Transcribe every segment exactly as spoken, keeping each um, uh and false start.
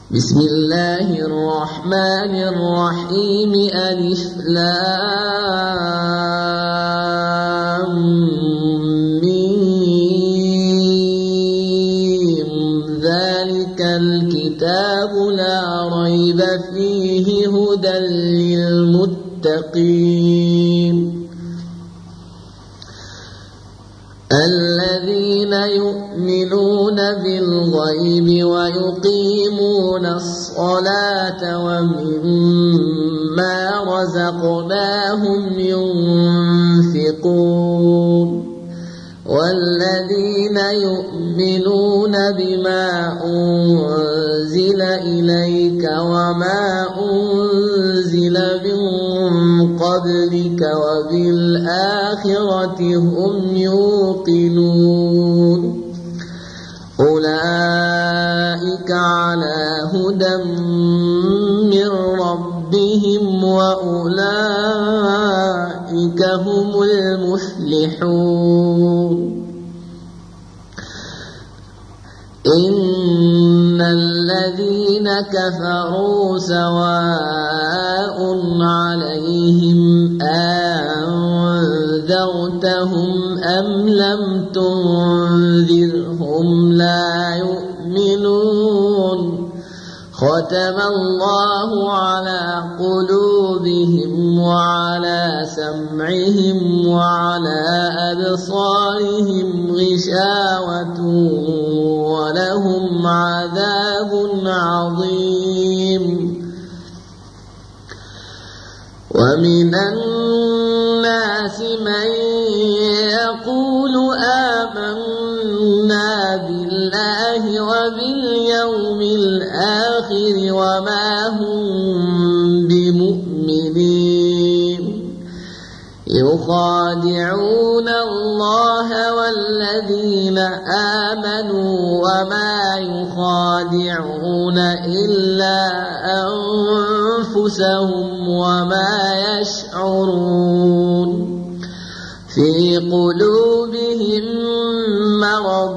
بسم الله الرحمن الرحيم ألف لام ميم ذلك الكتاب لا ريب فيه هدى للمتقين الذين يؤمنون بالغيب ويقيمون الصلاة ومما رزقناهم ينفقون والذين يؤمنون بما أنزل إليك وما أنزل من قبلك وبالآخرة هم يوقنون أولئك على هدى من ربهم وأولئك هم المفلحون إن الذين كفروا سواء عليهم أنذرتهم أم لم تنذرهم لا يؤمنون ختم الله على قلوبهم وعلى سمعهم وعلى أبصارهم غشاوة ولهم عذاب عظيم ومن الناس من يقول آمنا بالله وباليوم الآخر وما هم بمؤمنين يخادعون الله والذين آمنوا وما يخادعون إلا أنفسهم وما يشعرون في قلوبهم مرض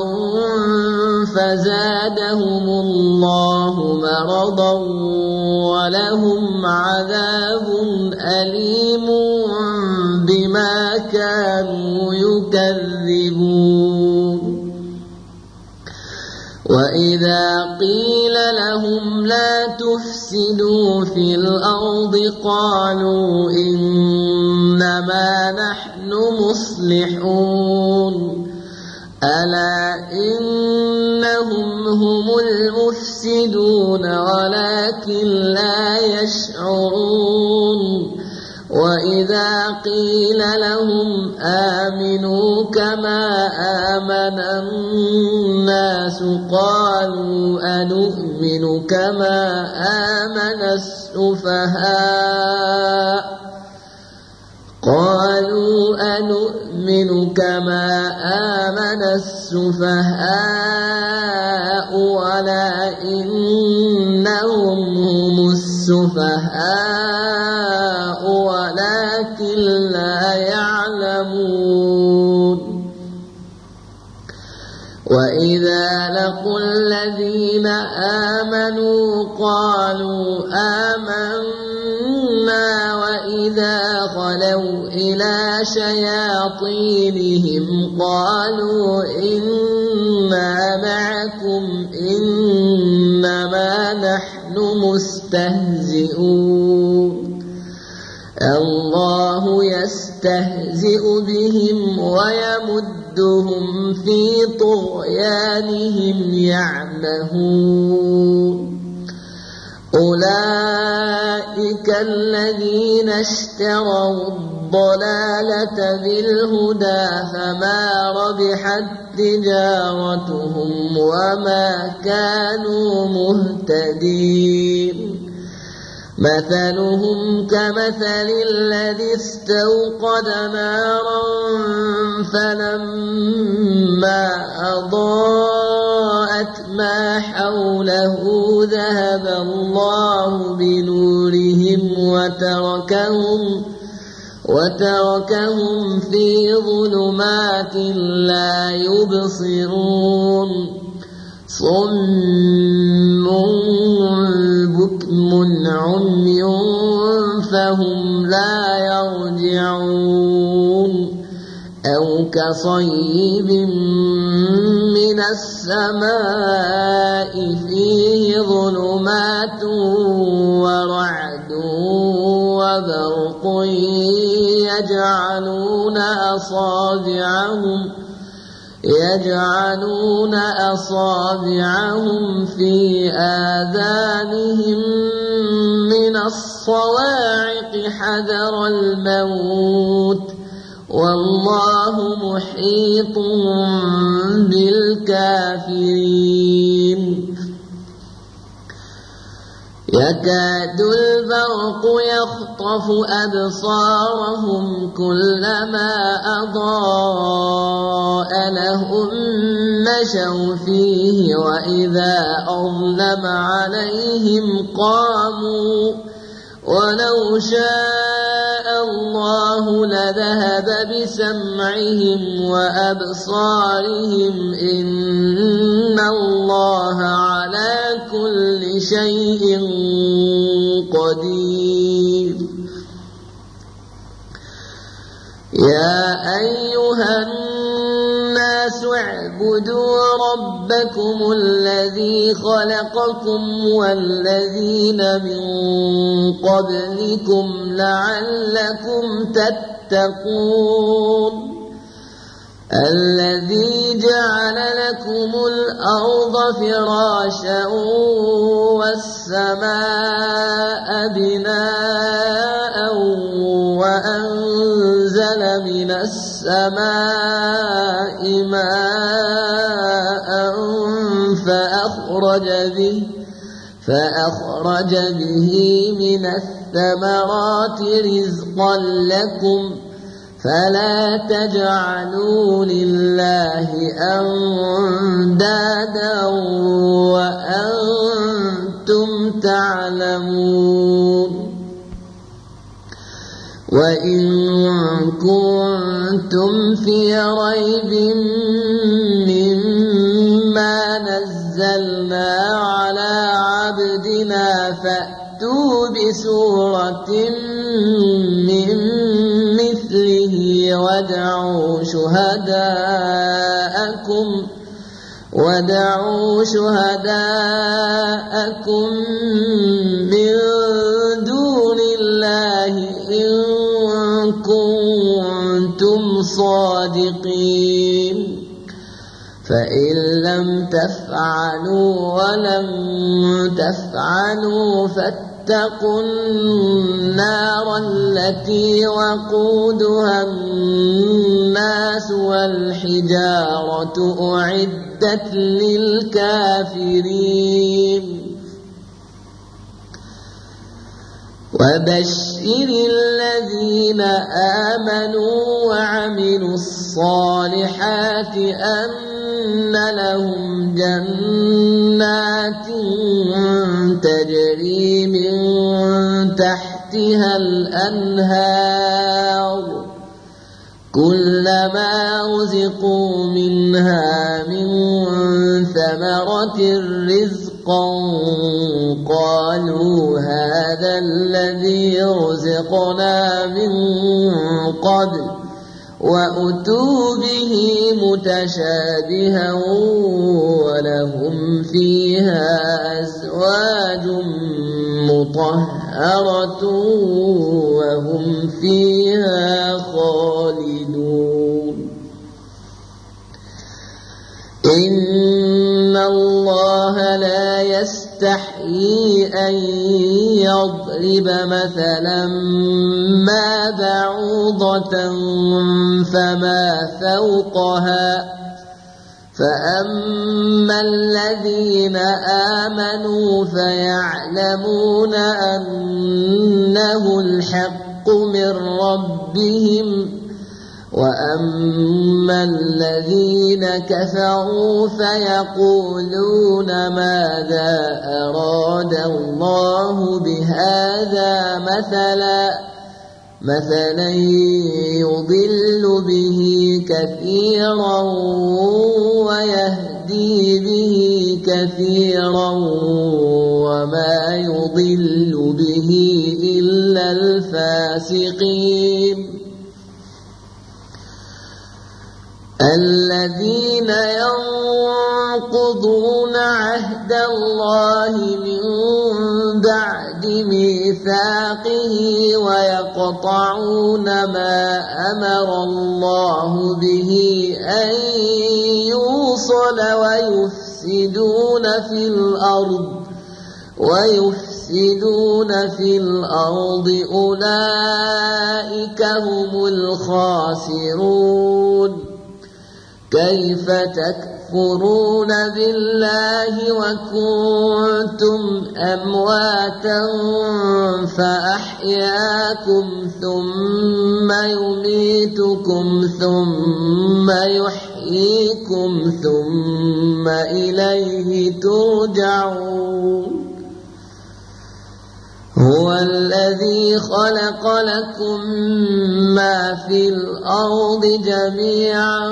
فزادهم الله مرضا ولهم عذاب أليم بما كانوا يكذبون وإذا قيل لهم لا تفسدوا في الأرض قالوا إنما نحن مصلحون ألا إنهم هم المفسدون ولكن لا يشعرون وإذا قيل لهم آمنوا كما آمن الناس قالوا أنؤمن كما آمن السفهاء قالوا أنؤمن كما آمن السفهاء ولكنهم هم السفهاء ولكن لا يعلمون وإذا لقوا الذين آمنوا قالوا آمنا وإذا خلوا إلى شياطينهم قالوا إنا معكم إنما نحن مستهزئون الله يستهزئ بهم ويمدهم في طغيانهم يعمهون أولئك الذين اشتروا الضلالة بالهدى فما ربحت تجارتهم وما كانوا مهتدين مثلهم كمثل الذي استوقد نارا فلما أضاءت ما حوله ذهب الله بنورهم وتركهم وتركهم في ظلمات لا يبصرون صم بكم عمي فهم لا يرجعون أو كصيب من السماء فيه ظلمات ورعد وبرق يجعلون أصابعهم يجعلون أصابعهم في آذانهم من الصواعق حذر الموت والله محيط بالكافرين يكاد البرق يخطف أبصارهم كلما أضاء لهم مشوا فيه وإذا أظلم عليهم قاموا ولو شاء الله لذهب بسمعهم وأبصارهم إن الله على كل شيء قدير يا أيها الناس اعبدوا ربكم الذي خلقكم والذين من قبلكم لعلكم تتقون الذي جعل لكم الأرض فراشا والسماء بناء وأنزل من السماء ماء فأخرج به فأخرج به من الثمرات رزقا لكم فلا تجعلوا لله أندادا وأنتم تعلمون وإن كنتم في ريب مما نزلنا على عبدنا فأتوا بسورة من مثله وادعوا شهداءكم ودعوا شهداءكم من دون الله إن كنتم صادقين فإن لم تفعلوا ولم تفعلوا فاتقوا النار التي وقودها الناس والحجارة أعدت للكافرين وبشر الذين آمنوا وعملوا الصالحات أن لهم جنات تجري من تحتها الأنهار كلما رزقوا منها من ثمرة رزقا قالوا هذا الذي رزقنا من قبل وأتوا به متشابها ولهم فيها أزواج مطهرة وهم فيها خالدون إن الله لا يستحيي أن يضرب مثلا ما بعوضة فما فوقها فأما الذين آمنوا فيعلمون أنه الحق من ربهم وأما الذين كفروا فيقولون ماذا أراد الله بهذا مثلا مثلا يضل به كثيرا ويهدي به كثيرا وما يضل به إلا الفاسقين الذين ينقضون عهد الله من بعد ميثاقه ويقطعون ما أمر الله به أن يوصل ويفسدون في الأرض ويفسدون في الأرض أولئك هم الخاسرون كيف تكفرون بالله وكنتم أمواتا فأحياكم ثم يميتكم ثم يحييكم ثم إليه ترجعون هو الذي خلق لكم ما في الأرض جميعا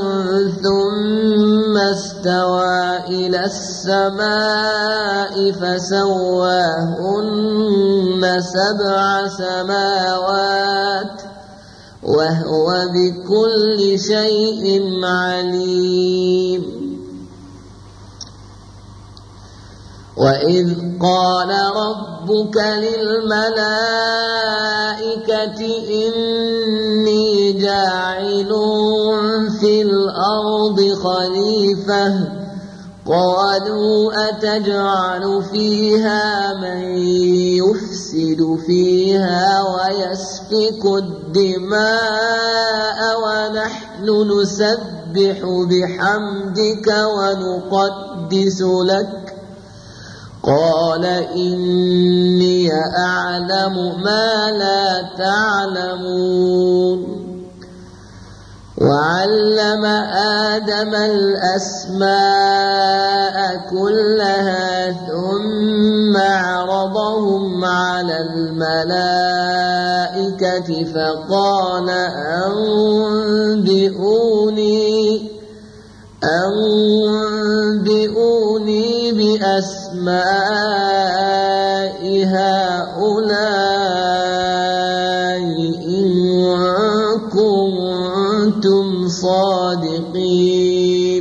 ثم استوى إلى السماء فسواهن سبع سماوات وهو بكل شيء عليم وإذ قال ربك للملائكة إني جاعل في الأرض خليفة قالوا أتجعل فيها من يفسد فيها ويسفك الدماء ونحن نسبح بحمدك ونقدس لك قال إني أعلم ما لا تعلمون وعلم آدم الأسماء كلها ثم عرضهم على الملائكة فقال أنبئوني أنبئوني بأسماء هؤلاء إن كنتم صادقين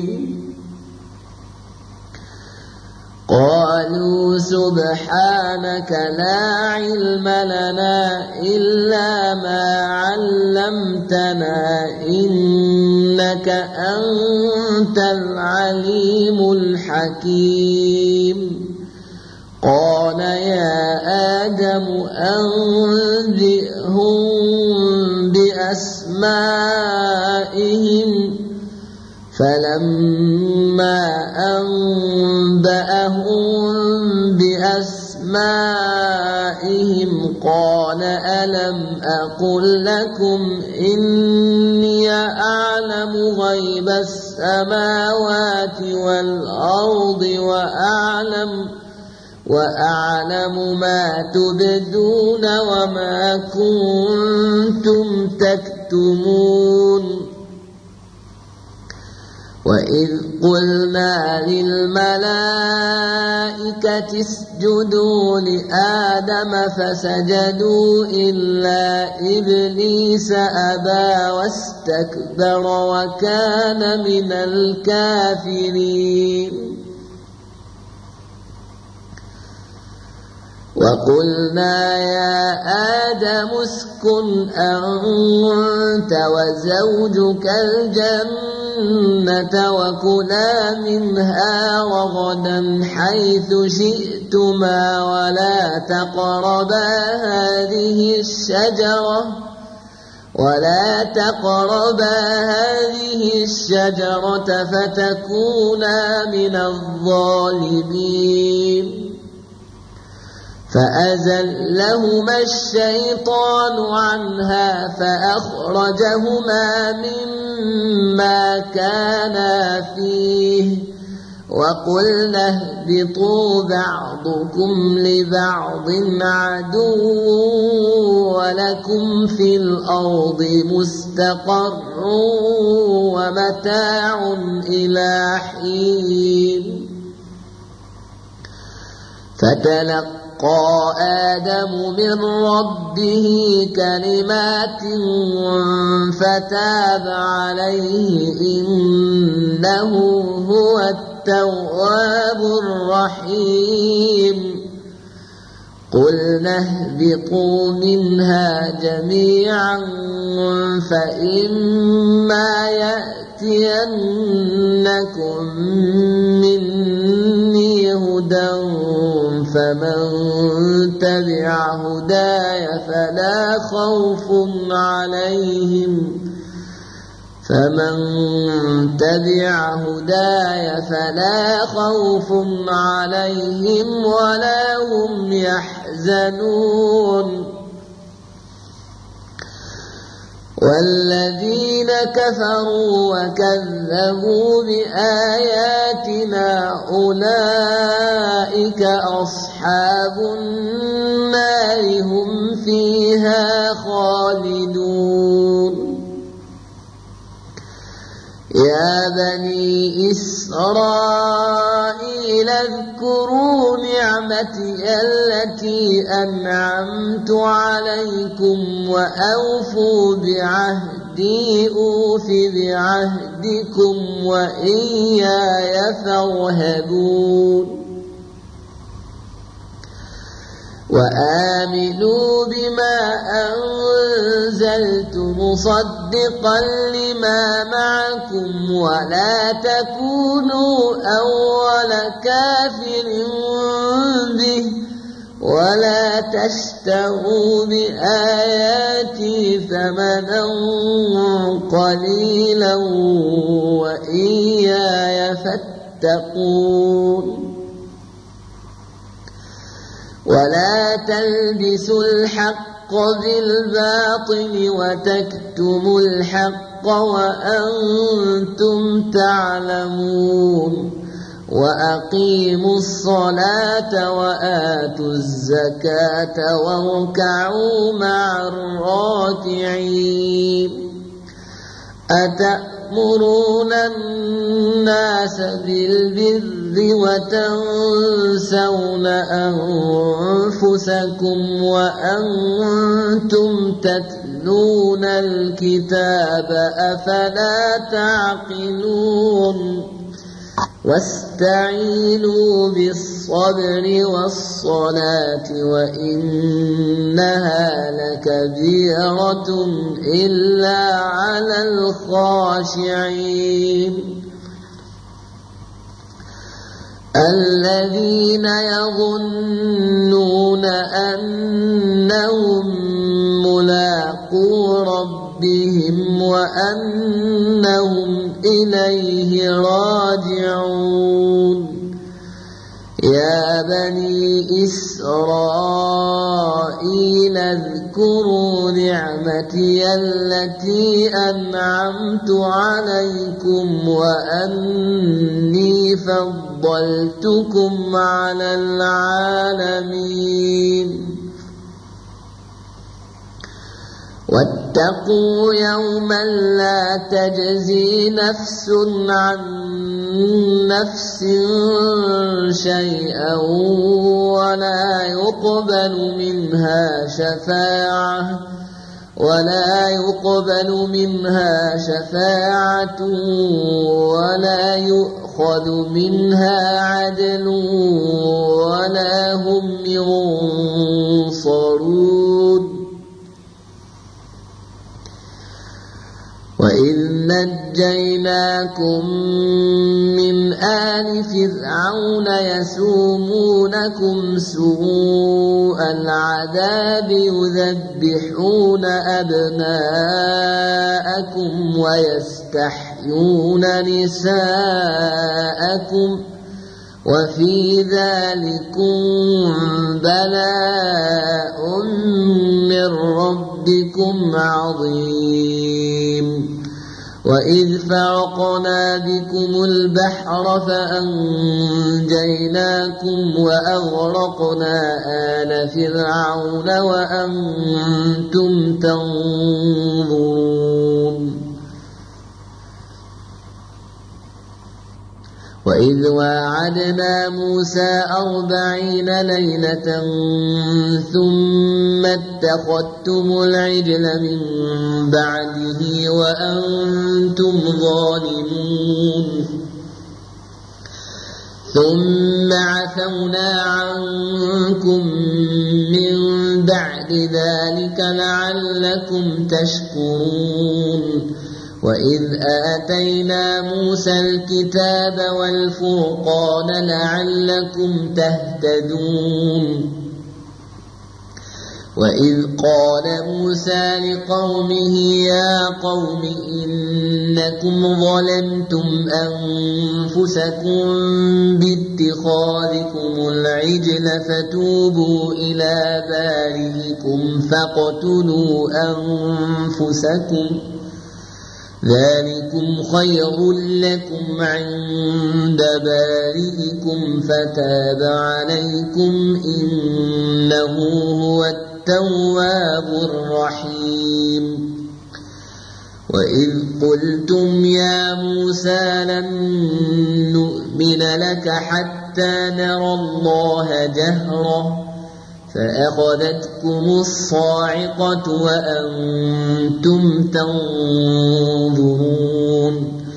قالوا سبحانك لا علم لنا إلا ما علمتنا إنك أنت العليم الحكيم قال يا آدم أنبئهم بأسمائهم فلما أنبأهم بأسمائهم قال ألم أقل لكم إني أعلم غيب السماوات والأرض وأعلم وأعلم ما تبدون وما كنتم تكتمون وإذ قلنا للملائكة اسجدوا لآدم فسجدوا إلا إبليس أبى واستكبر وكان من الكافرين وقلنا يا آدم اسكن أنت وزوجك الجنة وكلا منها رغدا حيث شئتما ولا تقربا هذه الشجرة ولا تقربا هذه الشجرة فتكونا من الظالمين فأزلهما الشيطان عنها فأخرجهما مما كانا فيه وقلنا اهبطوا بعضكم لبعض عدو ولكم في الأرض مستقر ومتاع إلى حين فتلقى آدم من ربه كلمات فتاب عليه إنه هو التواب الرحيم قلنا اهبطوا منها جميعا فإما يأتينكم مني هدى فمن تبع هداي فلا خوف عليهم فمن تبع هداي فلا خوف عليهم ولا هم يحزنون والذين كفروا وكذبوا بآياتنا أولئك أصحاب النار هم فيها خالدون يا بني إسرائيل اذكروا نعمتي التي أنعمت عليكم وأوفوا بعهدي أوف بعهدكم وإياي فارهبون وآمنوا بما أنزلت مصدقا لما معكم ولا تكونوا أول كافر به ولا تشتروا بآياتي ثمنا قليلا وإياي فاتقون ولا تلبسوا الحق بالباطل وتكتموا الحق وأنتم تعلمون وأقيموا الصلاة وآتوا الزكاة واركعوا مع الراكعين أتأمرون الناس بالبر وتنسون أنفسكم وأنتم تتلون الكتاب أفلا تعقلون واستعينوا بالصبر والصلاة وإنها لكبيرة إلا على الخاشعين الذين يظنون أنهم ملاقو ربهم وأنهم إليه راجعون يا بني إسرائيل اذكروا نعمتي التي أنعمت عليكم وأني فضلتكم على العالمين واتقوا يوما لا تجزي نفس عن نفس شيئا ولا يقبل منها شفاعة ولا يقبل منها شفاعة ولا يؤخذ منها عدل ولا هم ينصرون وإذ نجيناكم من آل فرعون يسومونكم سوء العذاب يذبحون أبناءكم ويستحيون نساءكم وفي ذلكم بلاء من ربكم عظيم وإذ فرقنا بكم البحر فأنجيناكم وأغرقنا آل فرعون وأنتم تنظرون وإذ واعدنا موسى أربعين ليلة ثم اتخذتم العجل من بعده وأنتم ظالمون ثم عفونا عنكم من بعد ذلك لعلكم تشكرون وإذ آتينا موسى الكتاب والفرقان لعلكم تهتدون وإذ قال موسى لقومه يا قوم إنكم ظلمتم أنفسكم باتخاذكم العجل فتوبوا إلى بارئكم فاقتلوا أنفسكم ذلكم خير لكم عند بارئكم فتاب عليكم إنه هو التواب الرحيم وإذ قلتم يا موسى لن نؤمن لك حتى نرى الله جهرة فأخذتكم الصاعقة وأنتم تنظرون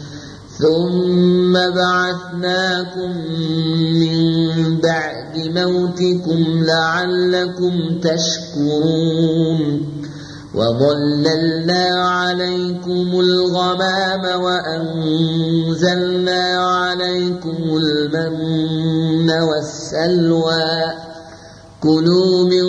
ثم بعثناكم من بعد موتكم لعلكم تشكرون وظللنا عليكم الغمام وأنزلنا عليكم المن والسلوى كلوا من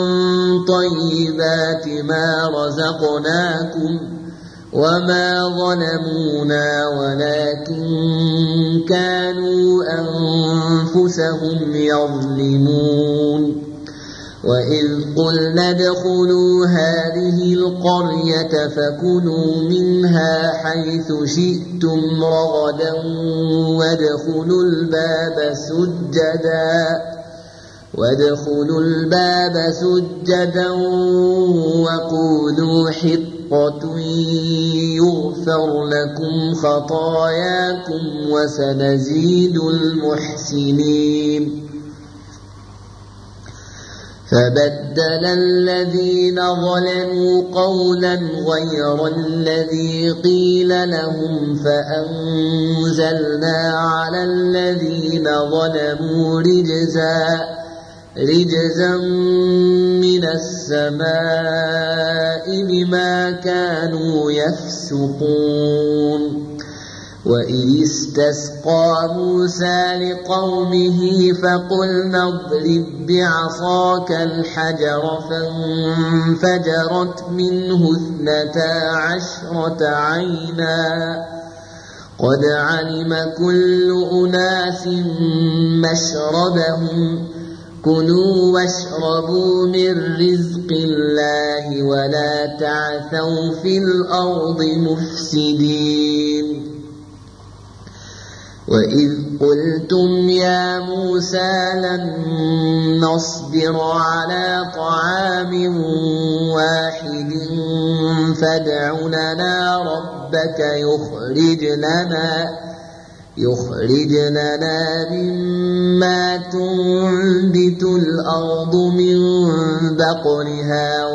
طيبات ما رزقناكم وما ظلمونا ولكن كانوا أنفسهم يظلمون وإذ قلنا ادخلوا هذه القرية فكلوا منها حيث شئتم رغدا وادخلوا الباب سجدا وادخلوا الباب سجدا وقولوا حطة يغفر لكم خطاياكم وسنزيد المحسنين فبدل الذين ظلموا قولا غير الذي قيل لهم فأنزلنا على الذين ظلموا رجزا رجزا من السماء بما كانوا يفسقون وإذ استسقى موسى لقومه فقلنا اضرب بعصاك الحجر فانفجرت منه اثنتا عشرة عينا قد علم كل أناس مشربهم كلوا واشربوا من رزق الله ولا تعثوا في الأرض مفسدين وإذ قلتم يا موسى لن نصبر على طعام واحد فادع لنا ربك يخرج لنا يخرج لنا مما تنبت الأرض من بقلها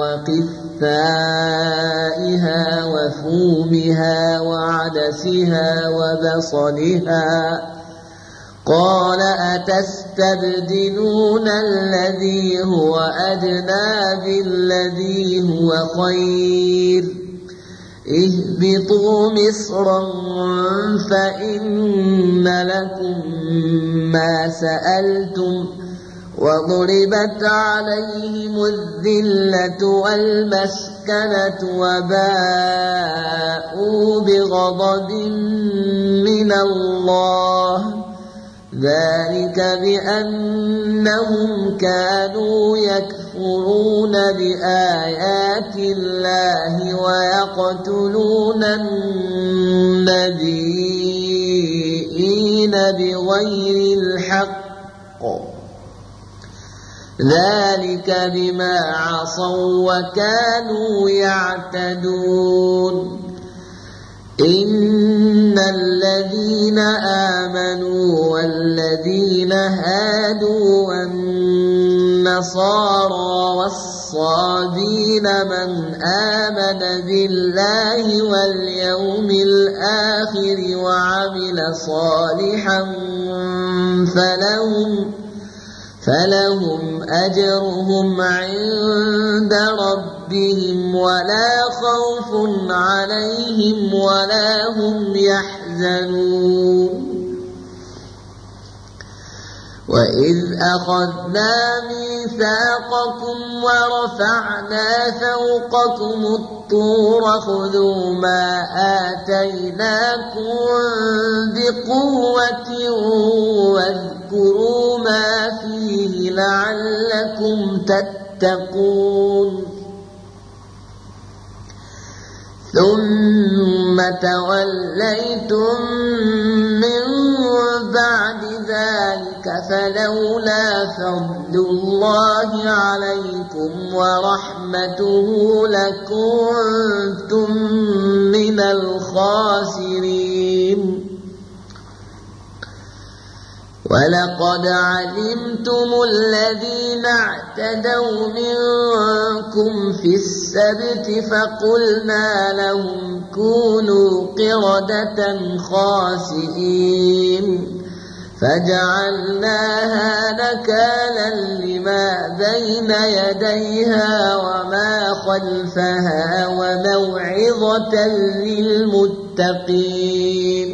وقثائها وفومها وعدسها وبصلها قال أتستبدلون الذي هو أدنى بالذي هو خير اهبطوا مصرا فإن لكم ما سألتم وضربت عليهم الذلة والمسكنة وباءوا بغضب من الله ذلك بأنهم كانوا يكفرون بآيات الله ويقتلون النبيين بغير الحق ذلك بما عصوا وكانوا يعتدون إن الذين آمنوا والذين هادوا والنصارى والصابين من آمن بالله واليوم الآخر وعمل صالحا فلهم فلهم أجرهم عند ربهم ولا خوف عليهم ولا هم يحزنون وإذ أخذنا ميثاقكم ورفعنا فوقكم الطور خذوا ما آتيناكم بقوة واذكروا ما فيه لعلكم تتقون ثم توليتم من بعد ذلك فلولا فضل الله عليكم ورحمته لكنتم من الخاسرين ولقد علمتم الذين اعتدوا منكم في السبت فقلنا لهم كونوا قردة خاسئين فجعلناها نكالا لما بين يديها وما خلفها وموعظة للمتقين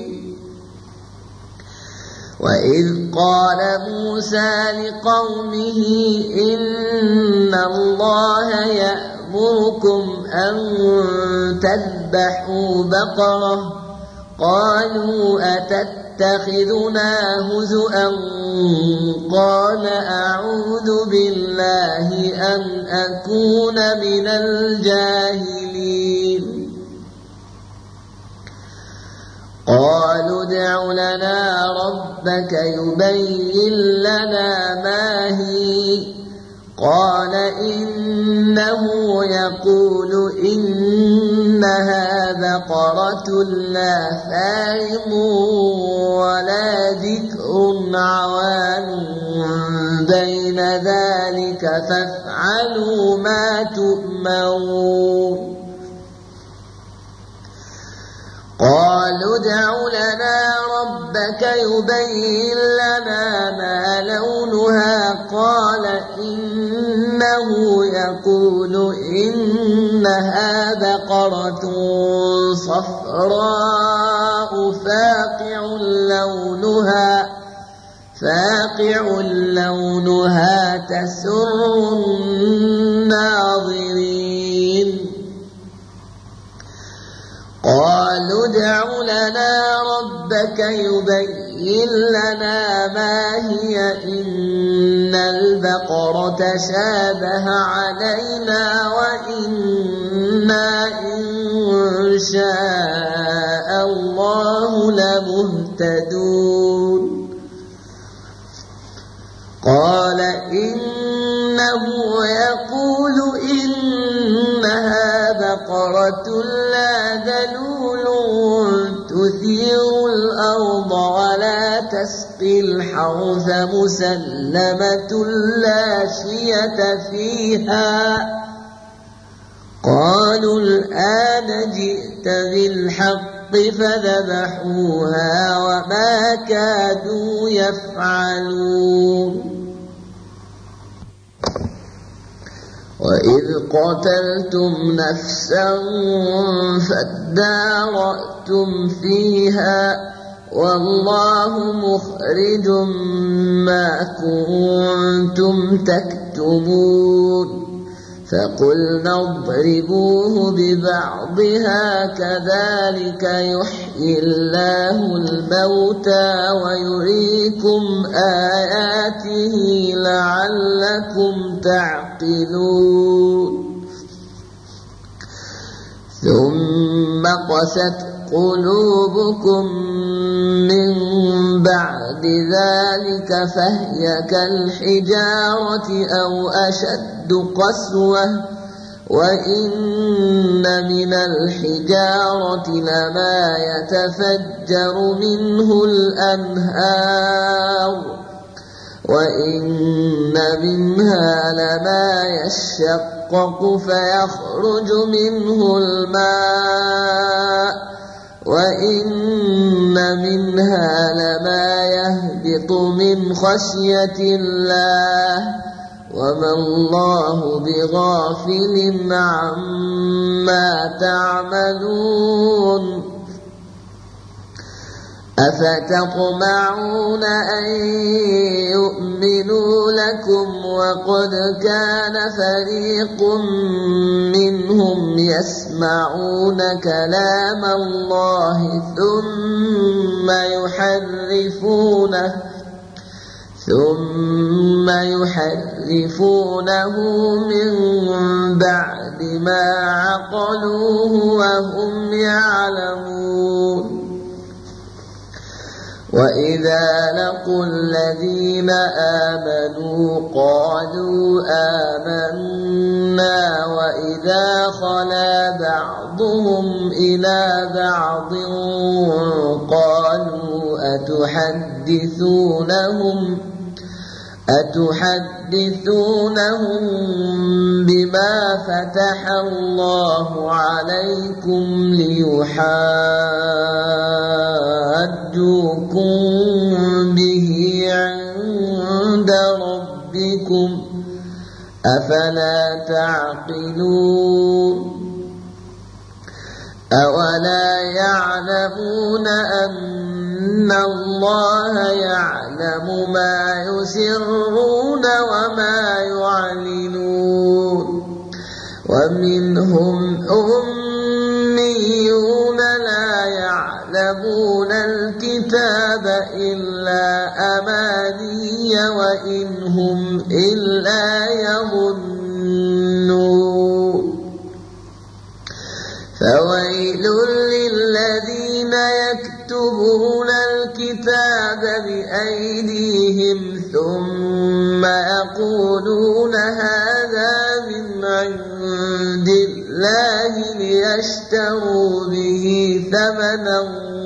وإذ قال موسى لقومه إن الله يأمركم أن تذبحوا بقرة قالوا أتتخذنا هزؤا قال أعوذ بالله أن أكون من الجاهلين قالوا ادع لنا ربك يبين لنا ما هي قال إنه يقول إنها بقرة لا فارض ولا ذكر عوان بين ذلك فافعلوا ما تؤمرون قالوا ادع لنا ربك يبين لنا ما لونها قال إنه يقول إنها بقرة صفراء فاقع لونها فاقع لونها تسر الناظرين قالوا ادع لنا ربك يبين لنا ما هي إن البقرة شابه علينا وإنا إن شاء الله لمهتدون قال إنه يقول إنها بقرة لا ذلول تثير الأرض ولا تسقي الحرث مسلمة لا شية فيها قالوا الآن جئت بالحق فذبحوها وما كادوا يفعلون وإذ قتلتم نفسا فادارأتم فيها والله مخرج ما كنتم تكتمون فقلنا اضربوه ببعضها كذلك يحيي الله الموتى ويريكم آياته لعلكم تعقلون ثم قست قلوبكم من بعد ذلك فهي كالحجارة أو أشد قسوة وإن من الحجارة لما يتفجر منه الأنهار وإن منها لما يشقق فيخرج منه الماء وإن منها لما يهبط من خشية الله وما الله بغافل عما تعملون أفتطمعون أن يؤمنوا لكم وقد كان فريق منهم يسمعون كلام الله ثم يحرفونه ثم يحرفونه من بعد ما عقلوه وهم يعلمون وإذا لقوا الذين آمنوا قالوا آمنا وإذا خلا بعضهم إلى بعض قالوا أتحدثونهم أتحدثونهم بما فتح الله عليكم ليحاجوكم به عند ربكم أفلا تعقلون أولا يعلمون أن الله يعلم ما يسرون وما يعلنون ومنهم أميون لا يعلمون الكتاب إلا أماني وإن هم إلا يظنون فويل للذين يكتبون الكتاب بأيديهم ثم يقولون هذا من عند الله ليشتروا به ثمنا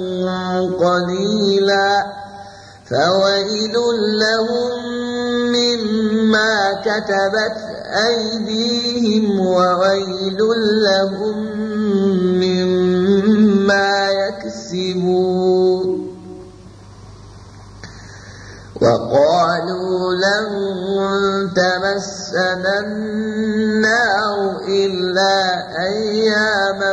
قليلا فويل لهم مما كتبت أيديهم وويل لهم مما يكسبون وقالوا لن تمسنا النار إلا أياما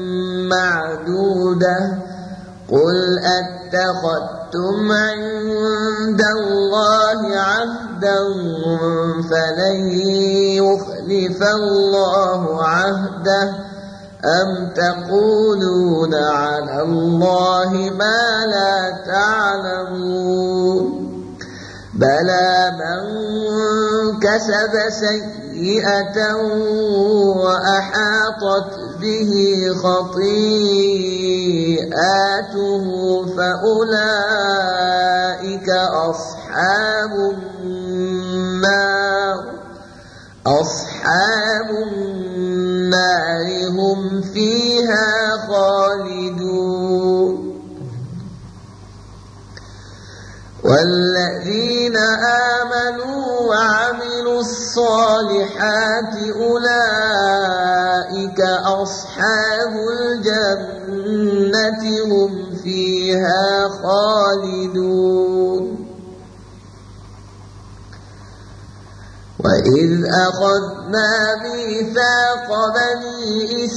معدودة قل أتخذتم عند الله عهدا فلن يخلف الله عهده أم تقولون على الله ما لا تعلمون بلى من كسب سيئة وأحاطت به خطيئاته فأولئك أصحاب النار أصحاب النار هم فيها خالدون والذين آمنوا وعملوا الصالحات أولئك أصحاب الجنة هم فيها خالدون وإذ أخذنا ميثاق بني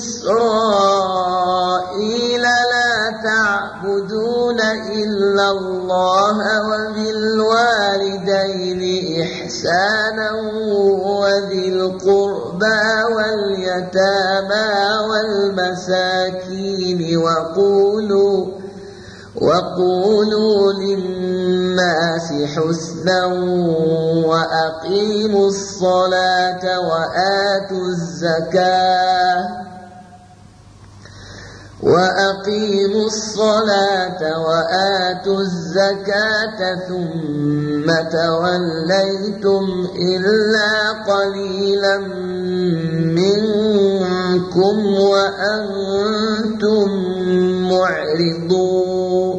إسرائيل لا تعبدون إلا الله وبالوالدين إحسانا وذي القربى واليتامى والمساكين وقولوا وقولوا للناس حسنا وأقيموا الصلاة وآتوا الزكاة وأقيموا الصلاة وآتوا الزكاة ثم توليتم إلا قليلا منكم منكم وأنتم معرضون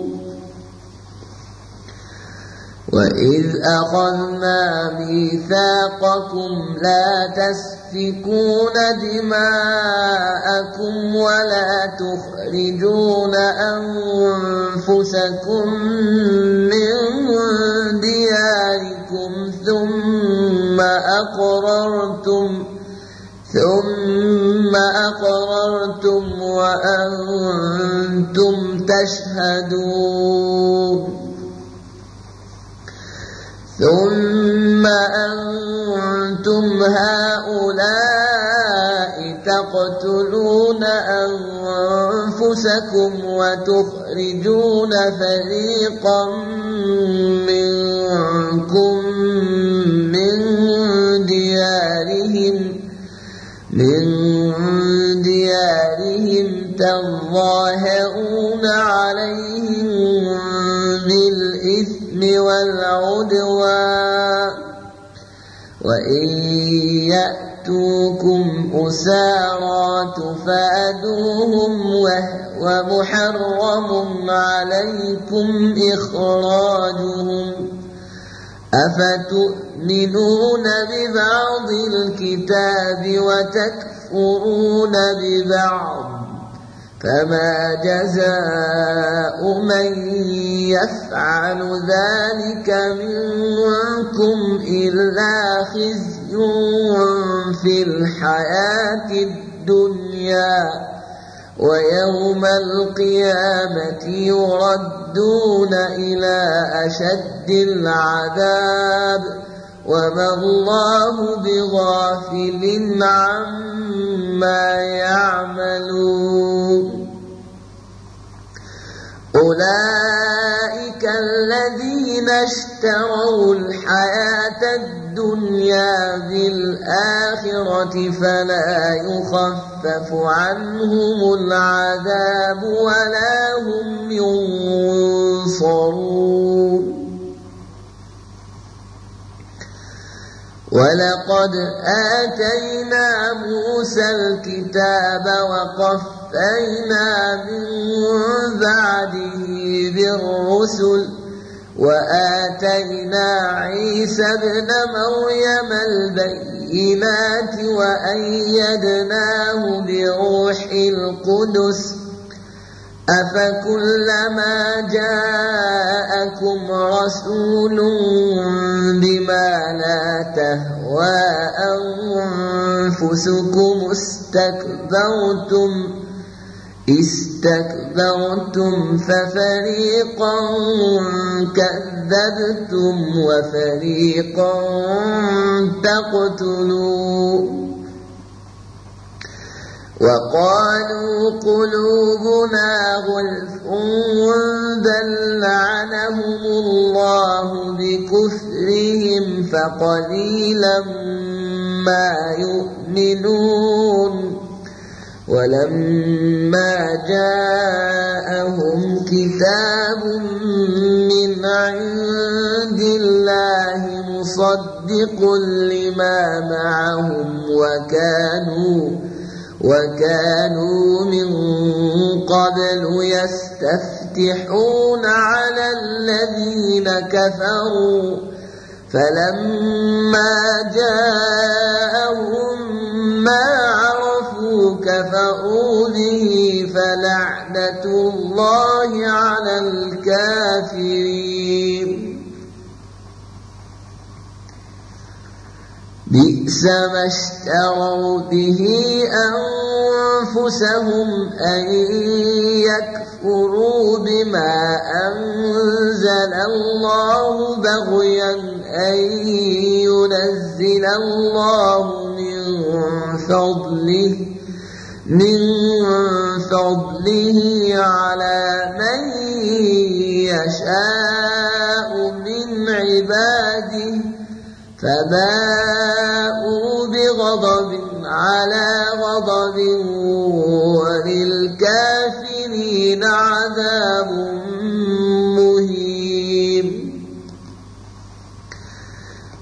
وإذ أخذنا ميثاقكم لا تسفكون دماءكم ولا تخرجون أنفسكم من دياركم ثم أقررتم ثم أقررتم وأنتم تشهدون ثم أنتم هؤلاء تقتلون أنفسكم وتخرجون فريقا منكم من ديارهم من ديارهم تظاهرون عليهم بالإثم والعدوان وإن يأتوكم أسارى تفادوهم وهو محرم عليكم إخراجهم أفتؤمنون ببعض الكتاب وتكفرون ببعض فما جزاء من يفعل ذلك منكم إلا خزي في الحياة الدنيا ويوم القيامة يردون إلى أشد العذاب وما الله بغافل عما يعملون أولئك الذين اشتروا الحياة الدنيا بالآخرة فلا يخفف عنهم العذاب ولا هم ينصرون ولقد آتينا موسى الكتاب وقفينا من بعده بالرسل وآتينا عيسى ابن مريم البينات وأيدناه بروح القدس أفكلما جاءكم رسول بما لا تهوى أنفسكم استكبرتم استكبرتم ففريقا كذبتم وفريقا تقتلون وقالوا قلوبنا غلف بل لعنهم الله بكفرهم فقليلا ما يؤمنون ولما جاءهم كتاب من عند الله مصدق لما معهم وكانوا وكانوا من قبل يستفتحون على الذين كفروا فلما جاءهم ما عرفوا كفروا به فلعنة الله على الكافرين بئس ما اشتروا به أنفسهم أن يكفروا بما أنزل الله بغيا أن ينزل الله من فضله من فضله على من يشاء من عباده فباءوا بغضب على غضب وللكافرين عذاب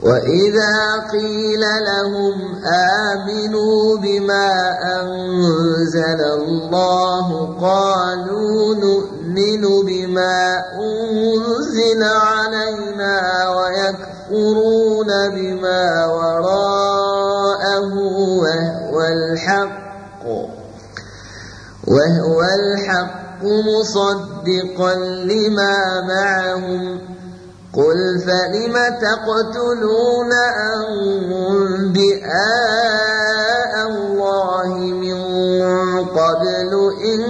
وإذا قيل لهم آمنوا بما أنزل الله قالوا نؤمن بما أنزل علينا ويكفرون بما وراءه وهو الحق وهو الحق مصدقا لما معهم قل فلم تقتلون أنبياء الله من قبل إن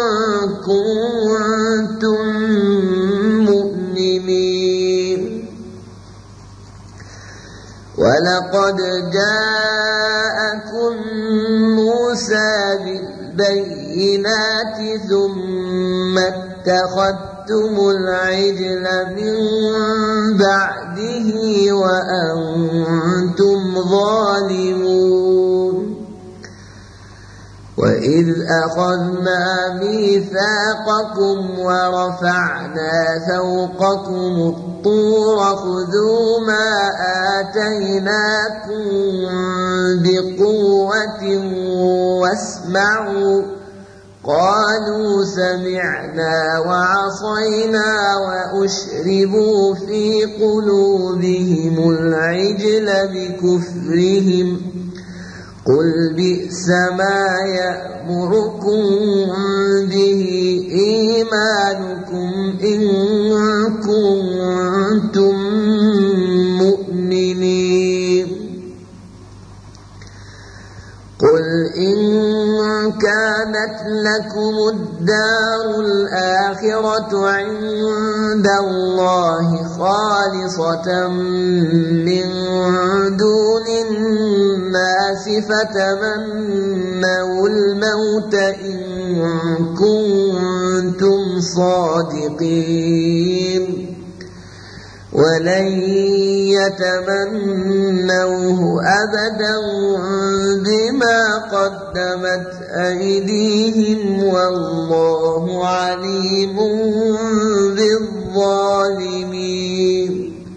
كنتم مؤمنين ولقد جاءكم موسى بالبينات ثم اتخذتم العجل من بعده وأنتم ظالمون وإذ أخذنا ميثاقكم ورفعنا فوقكم الطور خذوا ما آتيناكم بقوة واسمعوا قالوا سمعنا وعصينا وأشربوا في قلوبهم العجل بكفرهم قل بئس ما يأمركم به إيمانكم إن كنتم مؤمنين قل إن كانت لكم الدار الآخرة عند الله خالصة من دون الناس فتمنوا الموت إن كنتم صادقين ولن يتمنوه أبدا بما قدمت أيديهم والله عليم بالظالمين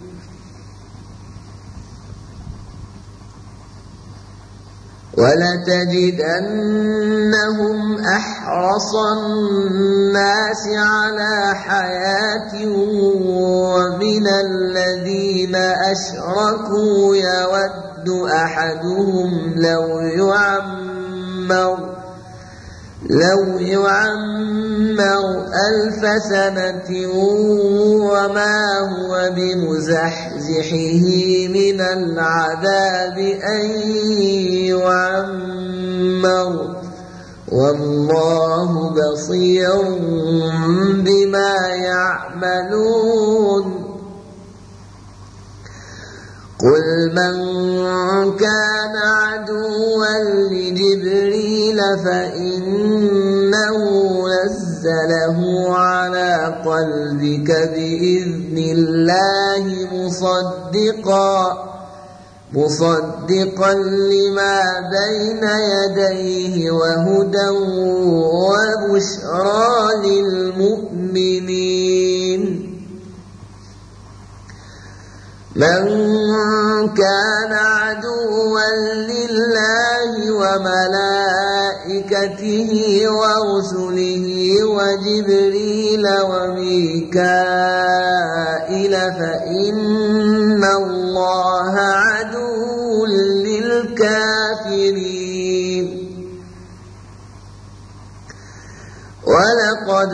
ولتجدنهم أحرص الناس على حياة ومن الذين أشركوا يود أحدهم لو يعمر لو يعمر ألف سنة وما هو بمزحزحه من العذاب أن يعمر والله بصير بما يعملون قل من كان عدوا لجبريل فإنه نزله على قلبك بإذن الله مصدقا مصدقا لما بين يديه وهدى وبشرى للمؤمنين من كان عدوا لله وملائكته ورسله وجبريل وميكائيل فإن الله عدو للكافرين ولقد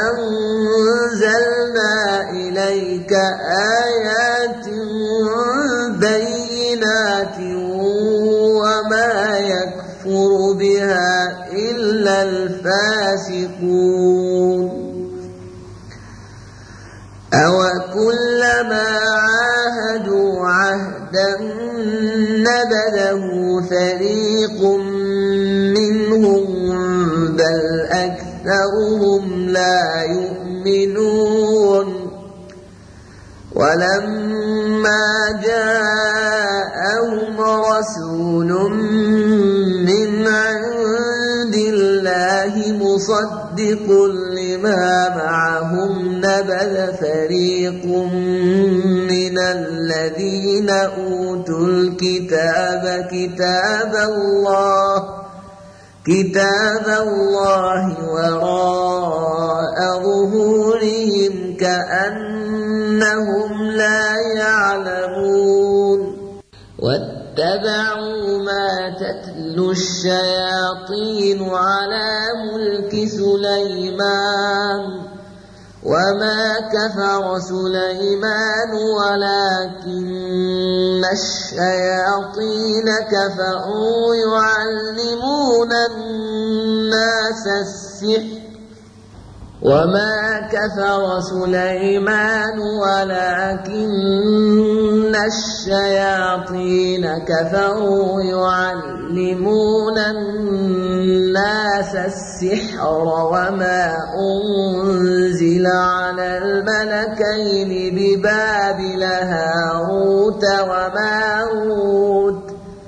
أنزلنا إليك آيات بينات وما يكفر بها إلا الفاسقون أوكلما عاهدوا عهدا نبذه فريق منهم بل أكثرهم لا يؤمنون ولما جاءهم رسول من عند الله مصدق لما معهم نبذ فريق من من الذين أوتوا الكتاب كتاب الله كتاب الله وراء ظهورهم كأنهم لا يعلمون واتبعوا ما تتلو الشياطين على ملك سليمان وما كفر سليمان ولكن الشياطين كفروا يعلمون الناس السحر وما كفر سليمان ولكن الشياطين كفروا يعلمون الناس السحر وما أنزل على الملكين ببابل هاروت وماروت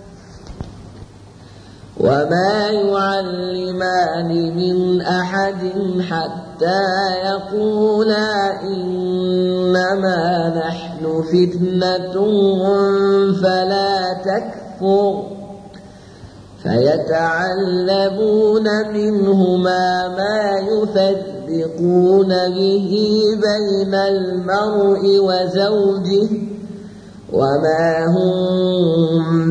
وما يعلمان من أحد حتى يقولا إنما نحن فتنة فلا تكفر فيتعلمون منهما ما يفرقون به بين المرء وزوجه وما هم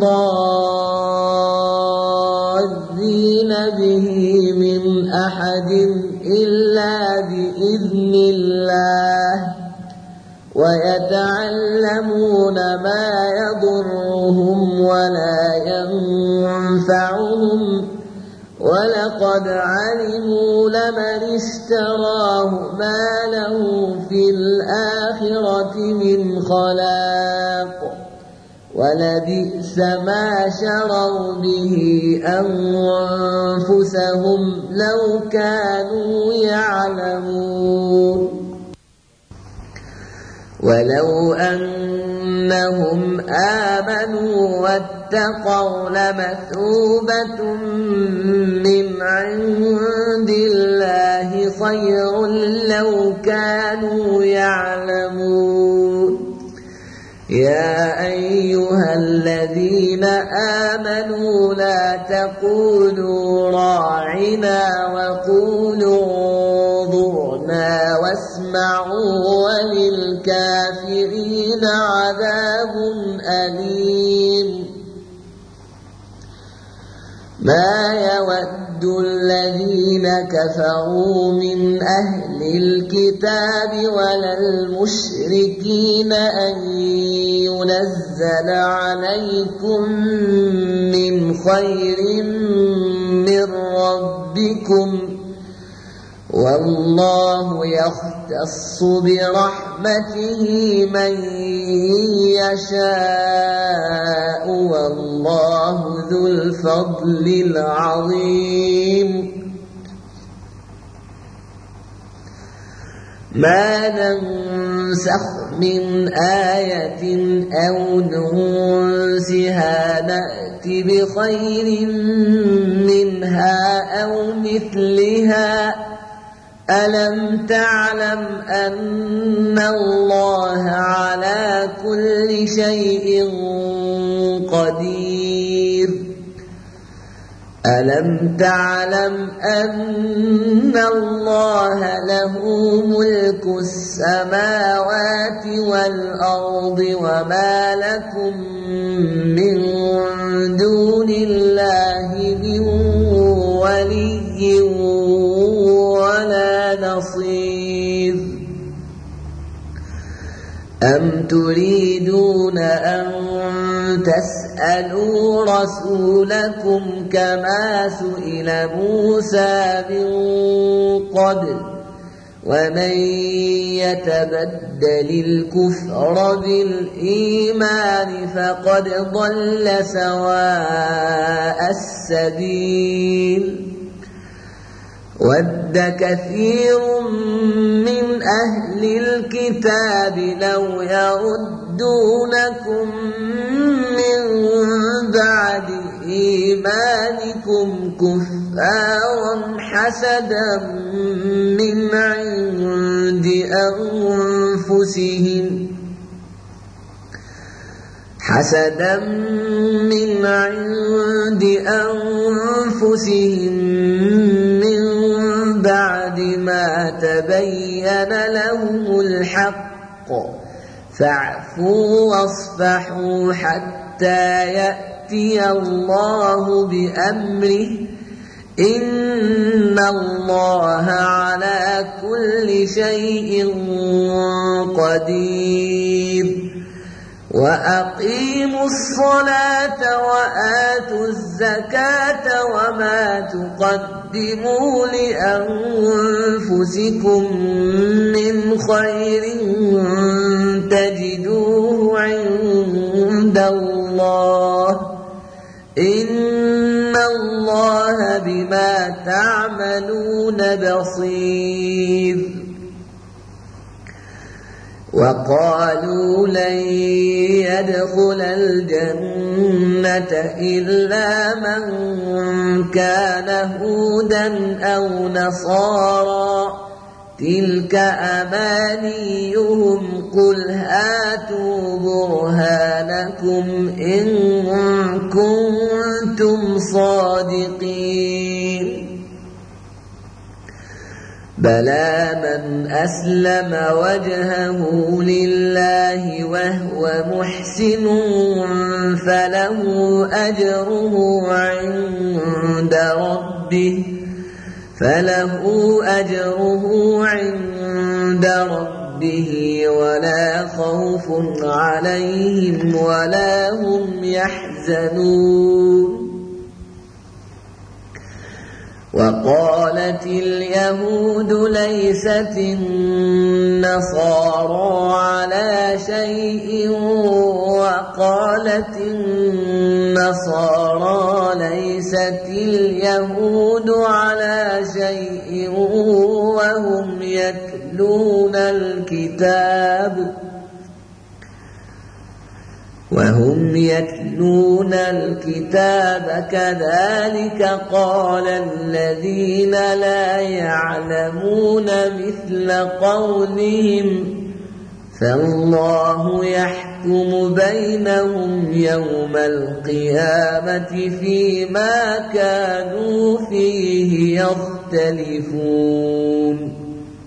بضارين به من أحد إلا بإذن الله ويتعلمون ما يضرهم ولا ينفعهم ولقد علموا لمن اشتراه ما له في الآخرة من خلاق ولبئس ما شروا به أنفسهم لو كانوا يعلمون ولو أنهم آمنوا واتقوا لمثوبة من عند الله خير لو كانوا يعلمون يا أيها الذين آمنوا لا تقولوا راعنا وقولوا انظرنا واسمعوا وللكافرين عذاب أليم ما يود الذين كفروا من أهل الكتاب ولا المشركين أن ينزل عليكم من خير من ربكم والله يختص برحمته من يشاء والله ذو الفضل العظيم ما ننسخ من آية أو ننسها نأت بخير منها أو مثلها ألم تعلم أن الله على كل شيء قدير ألم تعلم أن الله له ملك السماوات والأرض وما لكم من دون الله من ولي ولا نصير أم تريدون أن تسألوا رسولكم كما سئل موسى من قبل ومن يتبدل الكفر بالإيمان فقد ضل سواء السبيل ود كثير من أهل الكتاب لو يردونكم من بعد إيمانكم كفارا حسدا من عند أنفسهم حسدا من عند أنفسهم من بعد ما تبين لهم الحق فاعفوا واصفحوا حتى يأتي الله بأمره إن الله على كل شيء قدير وأقيموا الصلاة وآتوا الزكاة وما تقدموا لأنفسكم من خير تجدوه عند الله إن الله بما تعملون بصير وقالوا لن يدخل الجنة إلا من كان هودا أو نصارى تلك أمانيهم قل هاتوا برهانكم إن كنتم صادقين بلى من أسلم وجهه لله وهو محسن فله أجره عند ربه فله أجره عند ربه ولا خوف عليهم ولا هم يحزنون وقالت اليهود ليست النصارى على شيء وقالت النصارى ليست اليهود على شيء وهم يتلون الكتاب وهم يتلون الكتاب كذلك قال الذين لا يعلمون مثل قولهم فالله يحكم بينهم يوم القيامة فيما كانوا فيه يختلفون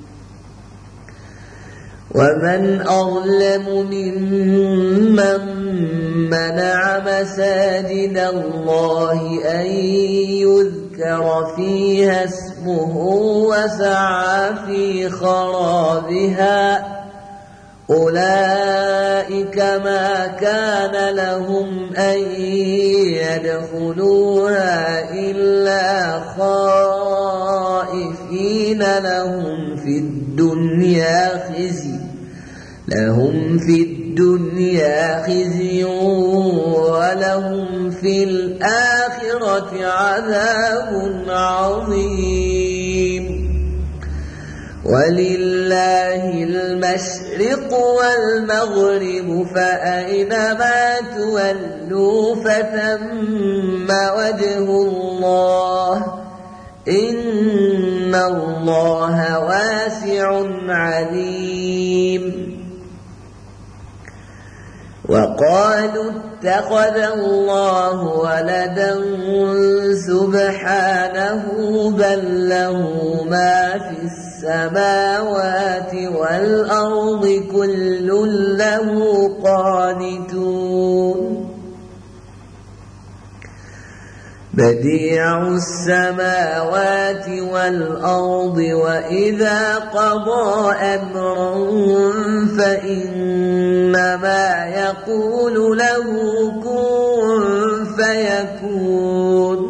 ومن أظلم ممن منع مساجد الله أن يذكر فيها اسمه وسعى في خرابها أولئك ما كان لهم أن يدخلوها إلا خائفين لهم في الدنيا خزي لهم في الدنيا خزي ولهم في الآخرة عذاب عظيم ولله المشرق والمغرب فأينما تولوا فثم وجه الله إن الله واسع عليم وقالوا اتخذ الله ولدا سبحانه بل له ما في السماوات والأرض كل له قانتون بديع السماوات والأرض وإذا قضى أمرا فإنما يقول له كن فيكون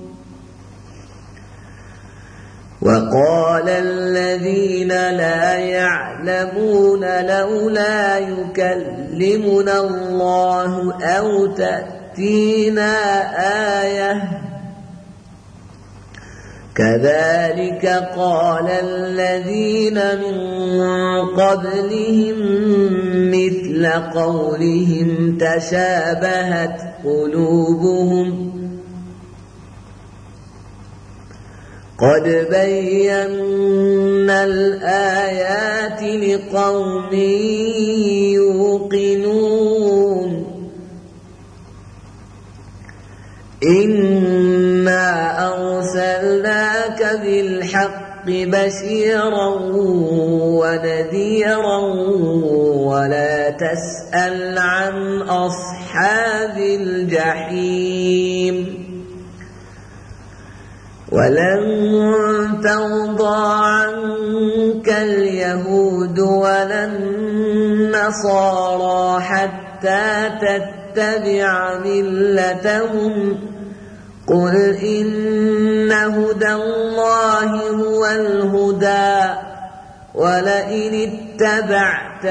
وقال الذين لا يعلمون لولا يكلمنا الله أو تأتينا آية كذلك قال الذين من قبلهم مثل قولهم تشابهت قلوبهم قد بينا الآيات لقوم يوقنون إنا أرسلناك بالحق بشيرا ونذيرا ولا تسأل عن أصحاب الجحيم ولن ترضى عنك اليهود ولا النصارى حتى تتبع ملتهم قل إن هدى الله هو الهدى ولئن اتبعت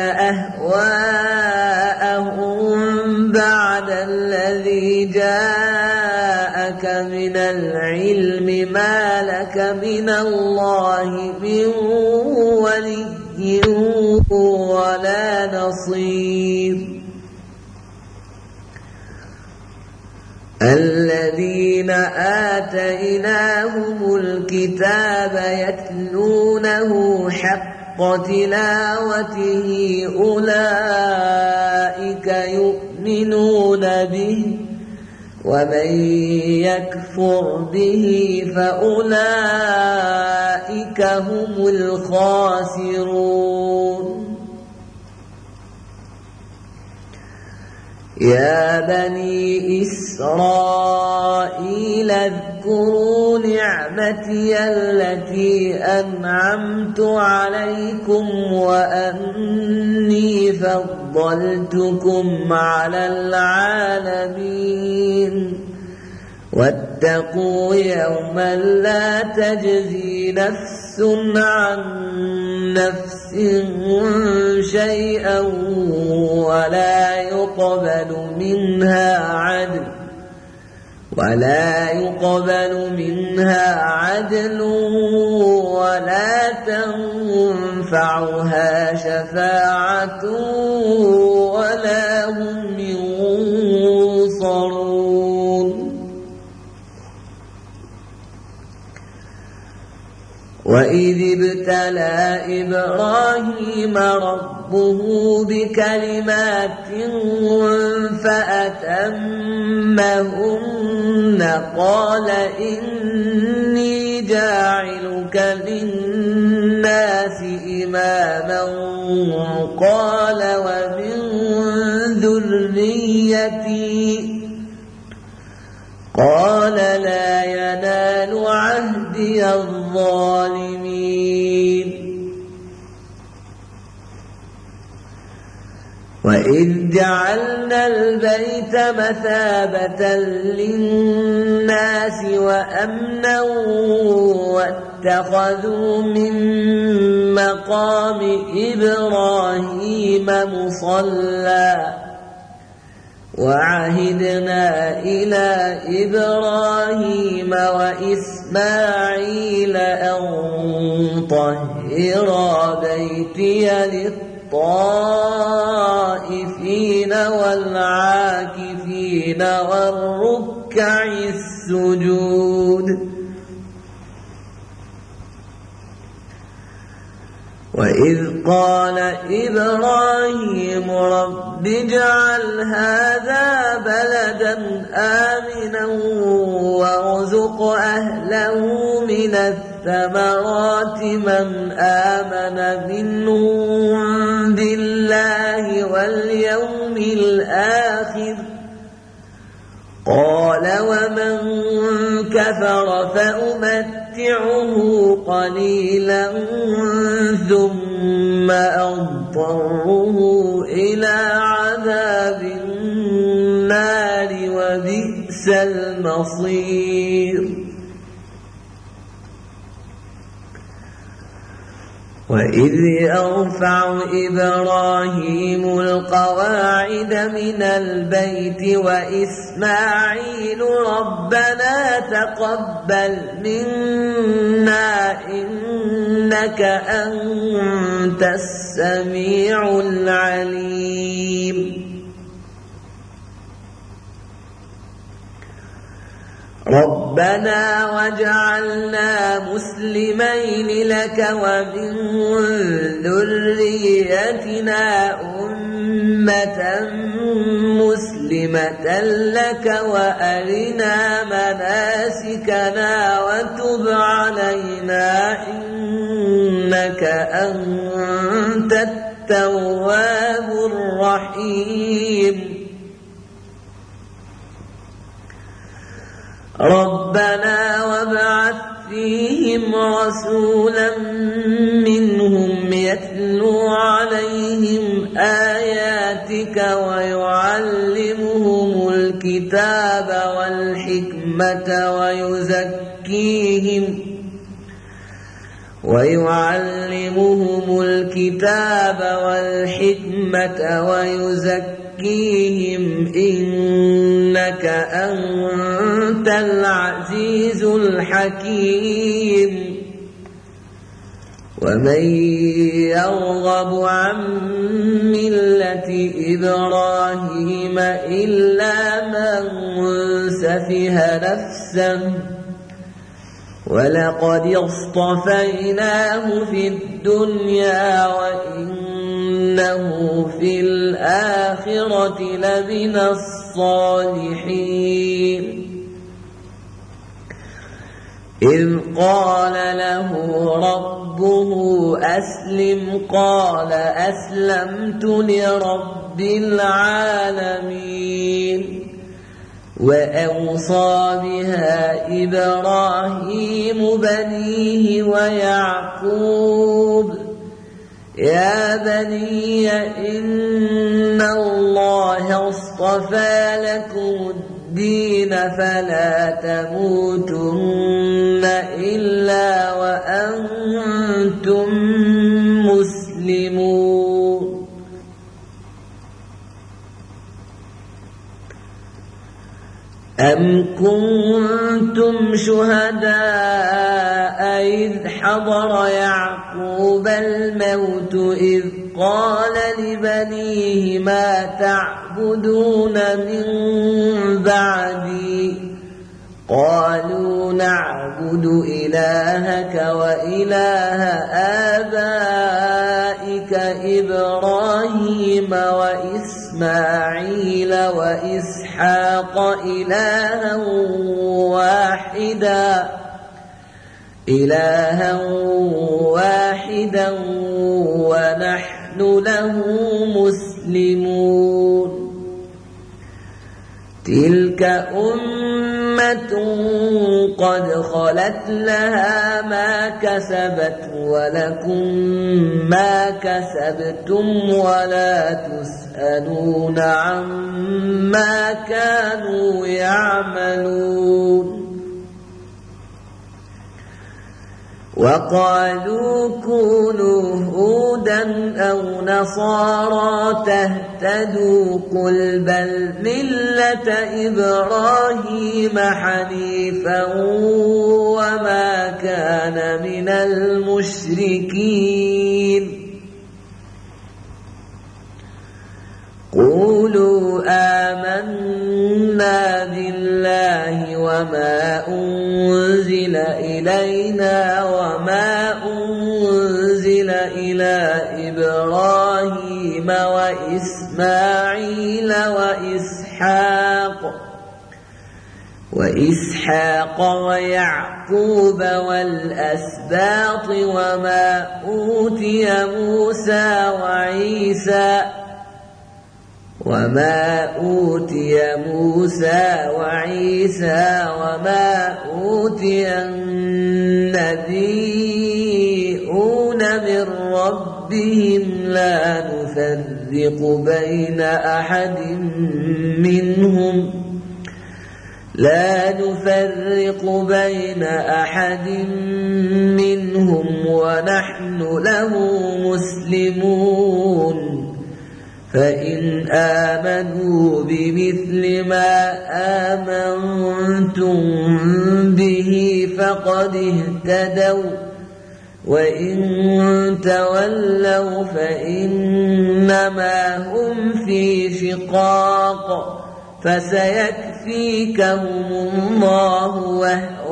أهواءهم بعد الذي جاءك من العلم ما لك من الله من ولي ولا نصير الذين آتيناهم الكتاب يتلونه حق تلاوته أولئك يؤمنون به ومن يكفر به فأولئك هم الخاسرون يا بني إسرائيل اذكروا نعمتي التي أنعمت عليكم وأني فضلتكم على العالمين واتقوا يوما لا تجزي نفس عن نفس شيئا ولا يقبل منها عدل ولا يقبل منها عدل ولا تنفعها شفاعة ولا هم ينصرون وإذ ابتلى إبراهيم ربه بكلمات فأتمهن قال إني جاعلك للناس إماما قال ومن ذريتي قال لا ينال عهدي الظالمين وإذ جعلنا البيت مثابة للناس وأمنا واتخذوا من مقام إبراهيم مصلى وعهدنا إلى إبراهيم وإسماعيل أن طهرا بيتي للطائفين والعاكفين والركع السجود وإذ قال إبراهيم رب اجعل هذا بلدا آمنا وارزق أهله من الثمرات من آمن منهم بالله واليوم الآخر قال ومن كفر فأمتعه قليلا ثم أضطره إلى عذاب النار وبئس المصير وإذ يرفع إبراهيم القواعد من البيت وإسماعيل ربنا تقبل منا إنك أنت السميع العليم ربنا واجعلنا مسلمين لك ومن ذريتنا أمة مسلمة لك وأرنا مناسكنا وتب علينا إنك أنت التواب الرحيم ربنا وابعث فيهم رسولا منهم يتلو عليهم آياتك ويعلمهم الكتاب والحكمة ويزكيهم ويعلمهم الكتاب والحكمة ويزكيهم إنك أنت العزيز الحكيم ومن يرغب عن ملة إبراهيم إلا من سفه نفسه ولقد اصطفيناه في الدنيا وإنه في الآخرة لمن الصالحين إذ قال له ربه أسلم قال أسلمت لرب العالمين وأوصى بها إبراهيم بنيه ويعقوب يا بني إن الله اصطفى لكم الدين فلا تموتن إلا وأنتم مسلمون أم كنتم شهداء إذ حضر يعقوب الموت إذ قال لبنيه ما تعبدون من بعدي قالوا نعبد إلهك وإله آبائك إبراهيم وإسماعيل وإسحاق إلها واحدا إلها واحدا ونحن له مسلمون تلك أمة قد خلت لها ما كسبت ولكم ما كسبتم ولا تسألون عما كانوا يعملون وقالوا كونوا هودا أو نصارى تهتدوا قل بل ملة إبراهيم حنيفا وما كان من المشركين قولوا آمنا بالله وما أنزل إلينا وما أنزل إلى إبراهيم وإسماعيل وإسحاق وإسحاق ويعقوب والأسباط وما أوتي موسى وعيسى وما أوتي موسى وعيسى وما أوتي النبيون من ربهم لا نفرق بين أحد منهم لا نفرق بين أحد منهم ونحن له مسلمون فإن آمنوا بمثل ما آمنتم به فقد اهتدوا وإن تولوا فإنما هم في شقاق فسيكفيكهم الله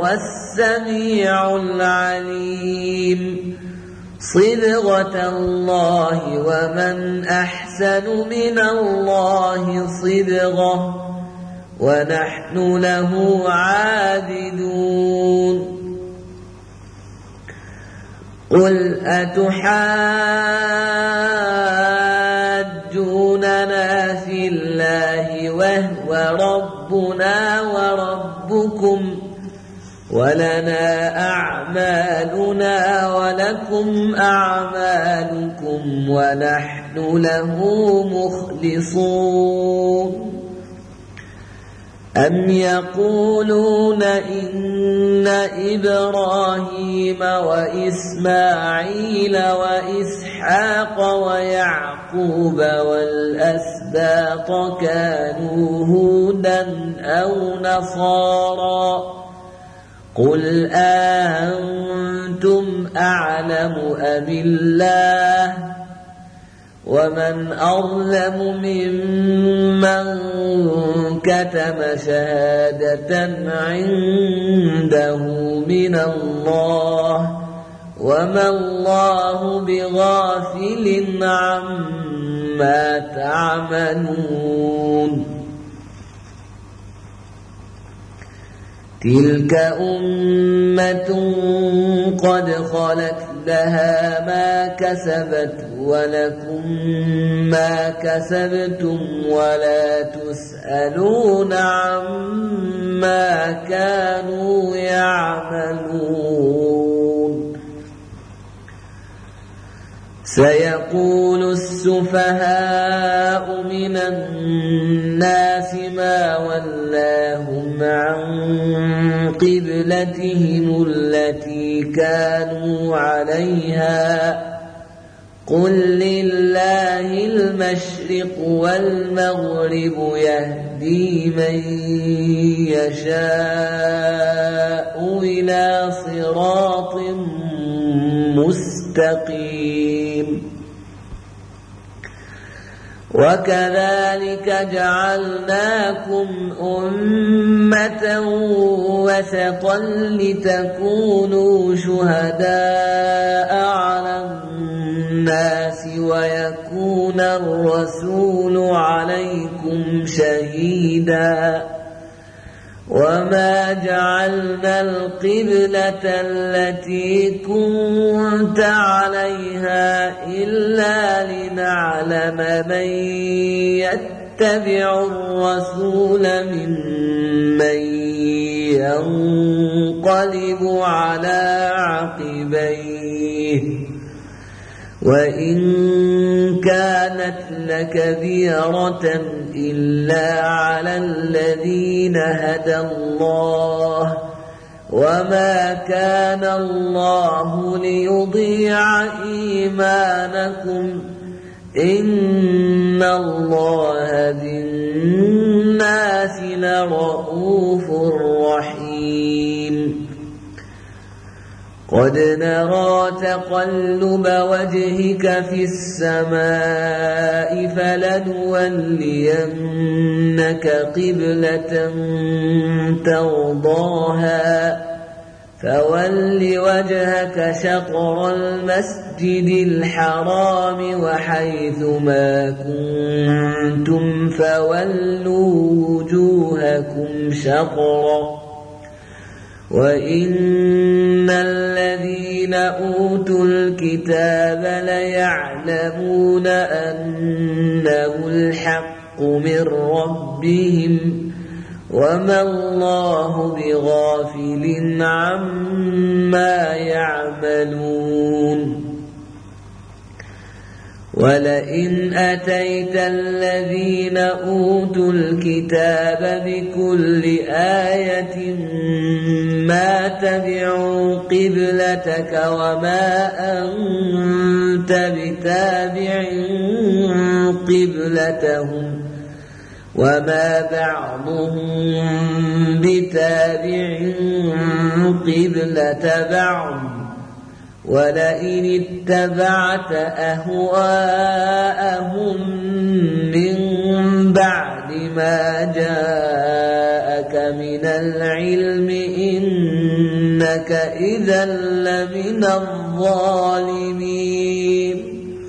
وهو السميع العليم صبغة الله ومن أحسن من الله صبغة ونحن له عابدون قل أتحاجوننا في الله وهو ربنا وربكم ولنا أعمالنا ولكم أعمالكم ونحن له مخلصون أم يقولون إن إبراهيم وإسماعيل وإسحاق ويعقوب والأسباط كانوا هودا أو نصارى قل أأنتم أعلم أم الله ومن أظلم ممن كتم شهادة عنده من الله وما الله بغافل عما تعملون تلك أمة قد خلت لها ما كسبت ولكم ما كسبتم ولا تسألون عما كانوا يعملون سيقول السفهاء من الناس ما ولاهم عن قبلتهم التي كانوا عليها قل لله المشرق والمغرب يهدي من يشاء إلى صراط مستقيم وكذلك جعلناكم أمة وسطا لتكونوا شهداء على الناس ويكون الرسول عليكم شهيدا وما جعلنا القبلة التي كنت عليها إلا لنعلم من يتبع الرسول ممن ينقلب على عقبيه وإن كانت لكبيرة إلا على الذين هدى الله وما كان الله ليضيع إيمانكم إن الله بالناس لرؤوف رحيم قد نرى تقلب وجهك في السماء فلنولينك قبلة ترضاها فول وجهك شطر المسجد الحرام وحيث ما كنتم فولوا وجوهكم شطره وإن الذين أوتوا الكتاب ليعلمون أنه الحق من ربهم وما الله بغافل عما يعملون ولئن أتيت الذين أوتوا الكتاب بكل آية ما تبعوا قبلتك وما أنت بتابع قبلتهم وما بعضهم بتابع قبلة بعض ولئن اتبعت أهواءهم من بعد ما جاءك من العلم إن إنك إذا لمن الظالمين.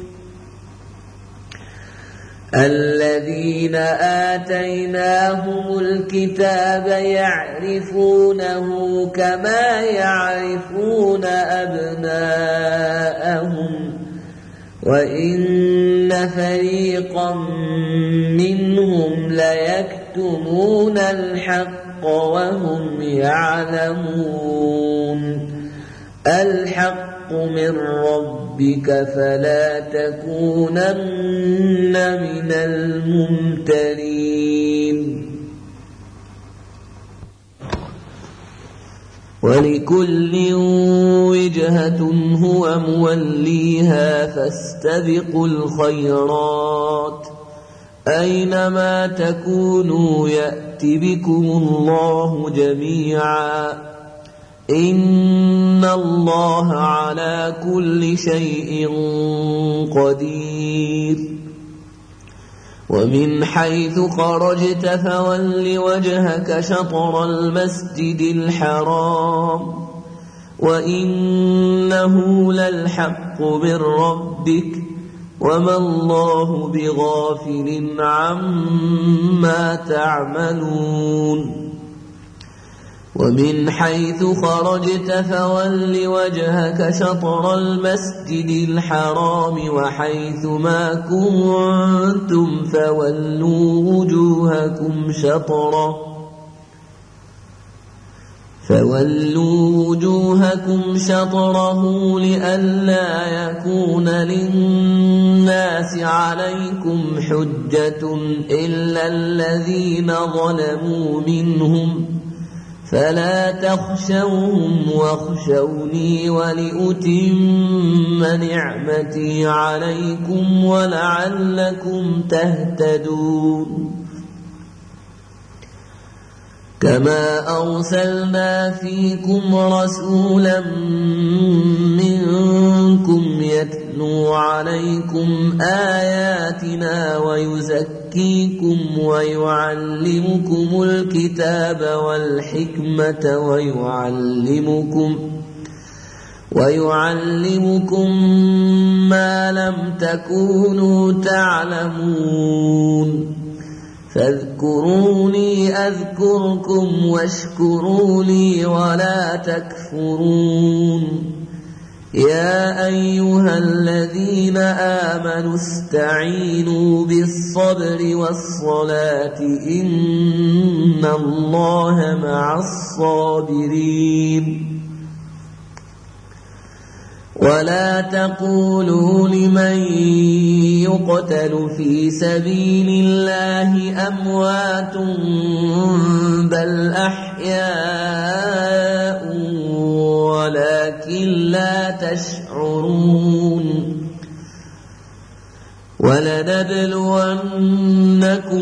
الذين آتيناهم الكتاب يعرفونه كما يعرفون أبناءهم وإن فريقا منهم ليكتمون الحق وهم يعلمون. الحق من ربك فلا تكونن من الممترين. ولكل وجهة هو موليها فاستبقوا الخيرات أينما تكونوا يأت بكم الله جميعا إن الله على كل شيء قدير. ومن حيث خرجت فول وجهك شطر المسجد الحرام وإنه للحق من ربك وما الله بغافل عما تعملون. ومن حيث خرجت فول وجهك شطر المسجد الحرام وحيث ما كنتم فولوا وجوهكم شطره فولوا وجوهكم شطره لئلا يكون للناس عليكم حجة إلا الذين ظلموا منهم فلا تخشوهم واخشوني ولأتم نعمتي عليكم ولعلكم تهتدون. كما أرسلنا فيكم رسولا منكم يتلو عليكم آياتنا ويزكيكم ويعلمكم الكتاب والحكمة ويعلمكم ويعلمكم ما لم تكونوا تعلمون. فاذكروني أذكركم واشكروا لي ولا تكفرون. يا أيها الذين آمنوا استعينوا بالصبر والصلاة إن الله مع الصابرين. ولا تقولوا لمن يقتل في سبيل الله أموات بل أحياء ولكن لا تشعرون. ولنبلونكم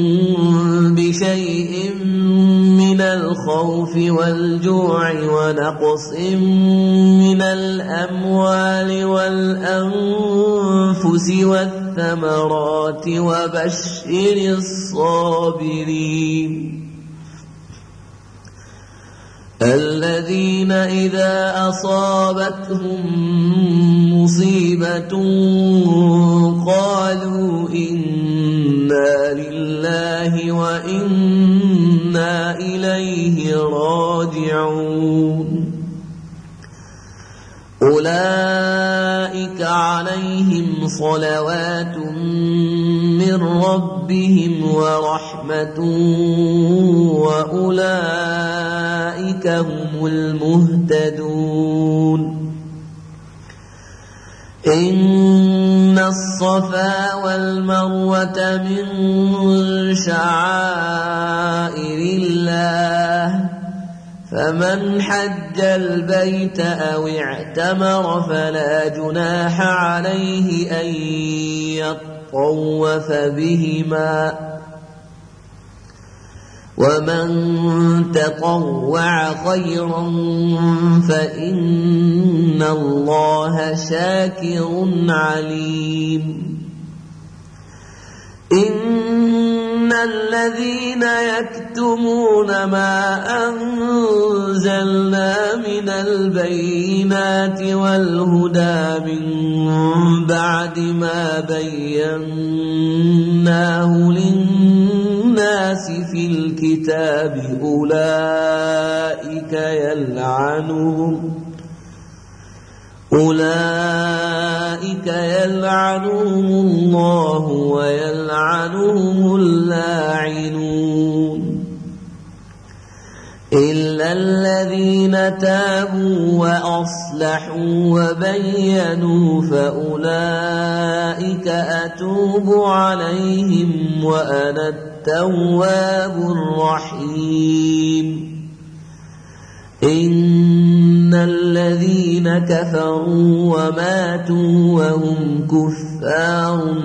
بشيء من الخوف والجوع ونقص من الأموال والأنفس والثمرات وبشر الصابرين الذين إذا أصابتهم مصيبة قالوا إنا لله وإنا إليه راجعون. أولئك عليهم صلوات من ربهم ورحمة وأولئك هم المهتدون. إن الصفا والمروة من شعائر الله فمن حج البيت أو اعتمر فلا جناح عليه أن يطوف بهما ومن تطوع خيرا فإن الله شاكر عليم. إن الذين يكتمون ما أنزلنا من البينات والهدى من بعد ما بيناه للناس في الكتاب أولئك يلعنهم أولئك يلعنهم الله ويلعنهم اللاعنون إلا الذين تابوا وأصلحوا وبينوا فأولئك أتوب عليهم وأنا التواب الرحيم إن الذين كفروا وماتوا وهم كفار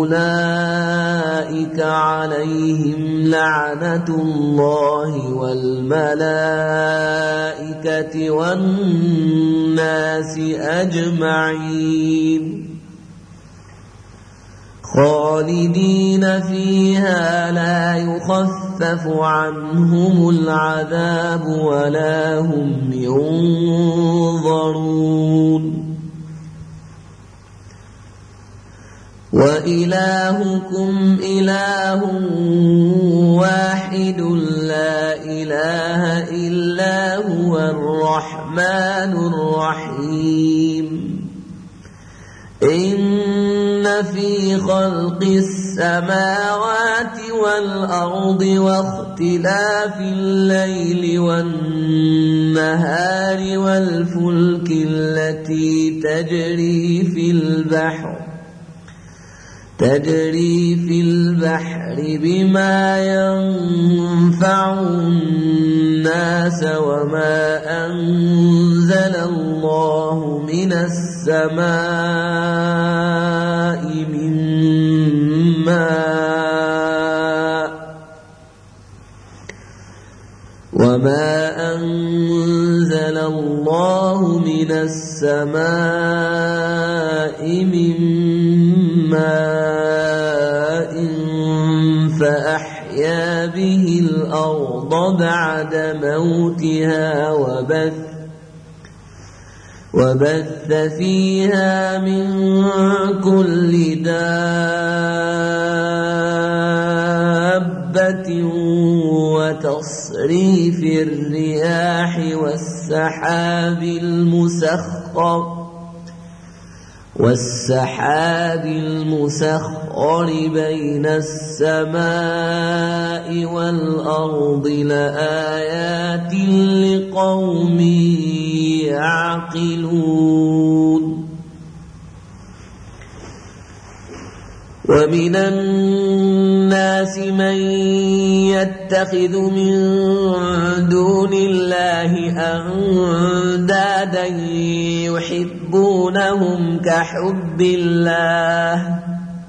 أولئك عليهم لعنة الله والملائكة والناس أجمعين خالدين فيها لا يخفف عنهم العذاب ولا هم ينظرون وإلهكم إله واحد لا إله إلا هو الرحمن الرحيم إن في خلق السماوات والأرض واختلاف الليل والنهار والفلك التي تجري في البحر تجري في البحر بما ينفع الناس وما أنزل الله من السماء من ماء وما أنزل الله من السماء من ماء فأحيا به الأرض بعد موتها وبث وبث فيها من كل دابة وتصريف الرياح والسحاب المسخر والسحاب المسخر بين السماء والأرض لآيات لقوم يعقلون ومن الناس من يتخذ من دون الله أندادا يحبونهم كحب الله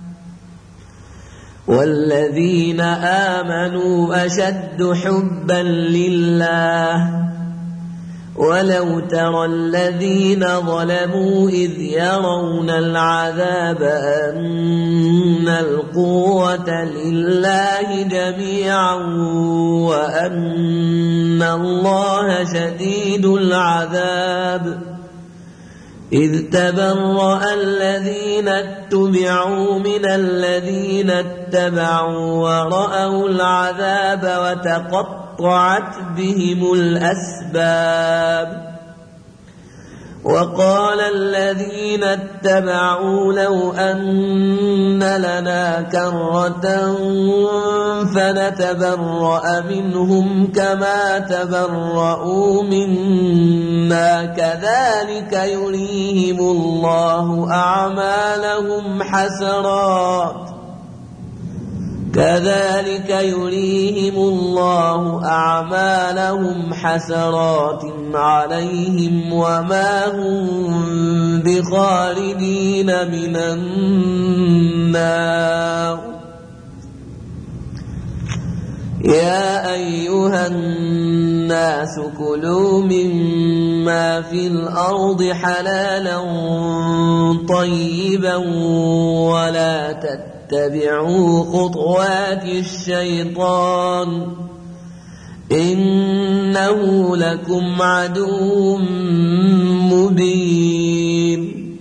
والذين آمنوا أشد حبا لله ولو ترى الذين ظلموا إذ يرون العذاب أن القوة لله جميعا وأن الله شديد العذاب إذ تبرأ الذين اتبعوا من الذين اتبعوا ورأوا العذاب وتقطعت بهم الأسباب وقال الذين اتبعوا لو أن لنا كرة فنتبرأ منهم كما تبرؤوا منا كذلك يريهم الله أعمالهم حسرات كذلك يريهم الله أعمالهم حسرات عليهم وما هم بخالدين من النار يا أيها الناس كلوا مما في الأرض حلالا طيبا ولا تتبعوا خطوات الشيطان إنه لكم عدو مبين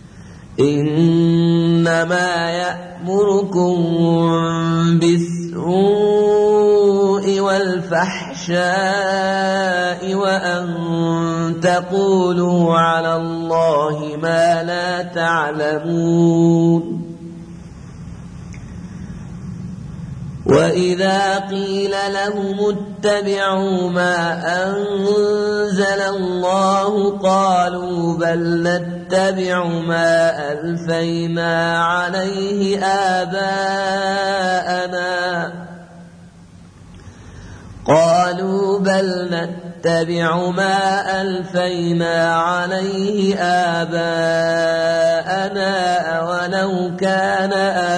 إنما يأمركم بالسوء والفحشاء وأن تقولوا على الله ما لا تعلمون وإذا قيل لهم اتبعوا ما أنزل الله قالوا بل نتبع ما ألفينا عليه آباءنا قالوا بل نتبع ما ألفينا عليه آباءنا أولو كان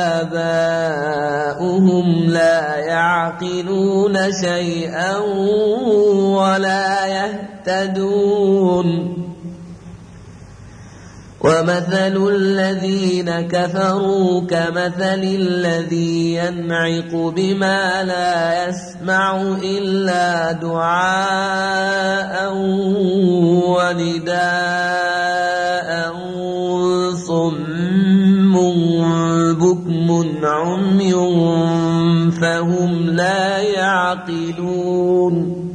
آباؤهم لا يعقلون شيئا ولا يهتدون ومثل الذين كفروا كمثل الذي ينعق بما لا يسمع إلا دعاء ونداء صم بكم عمي فهم لا يعقلون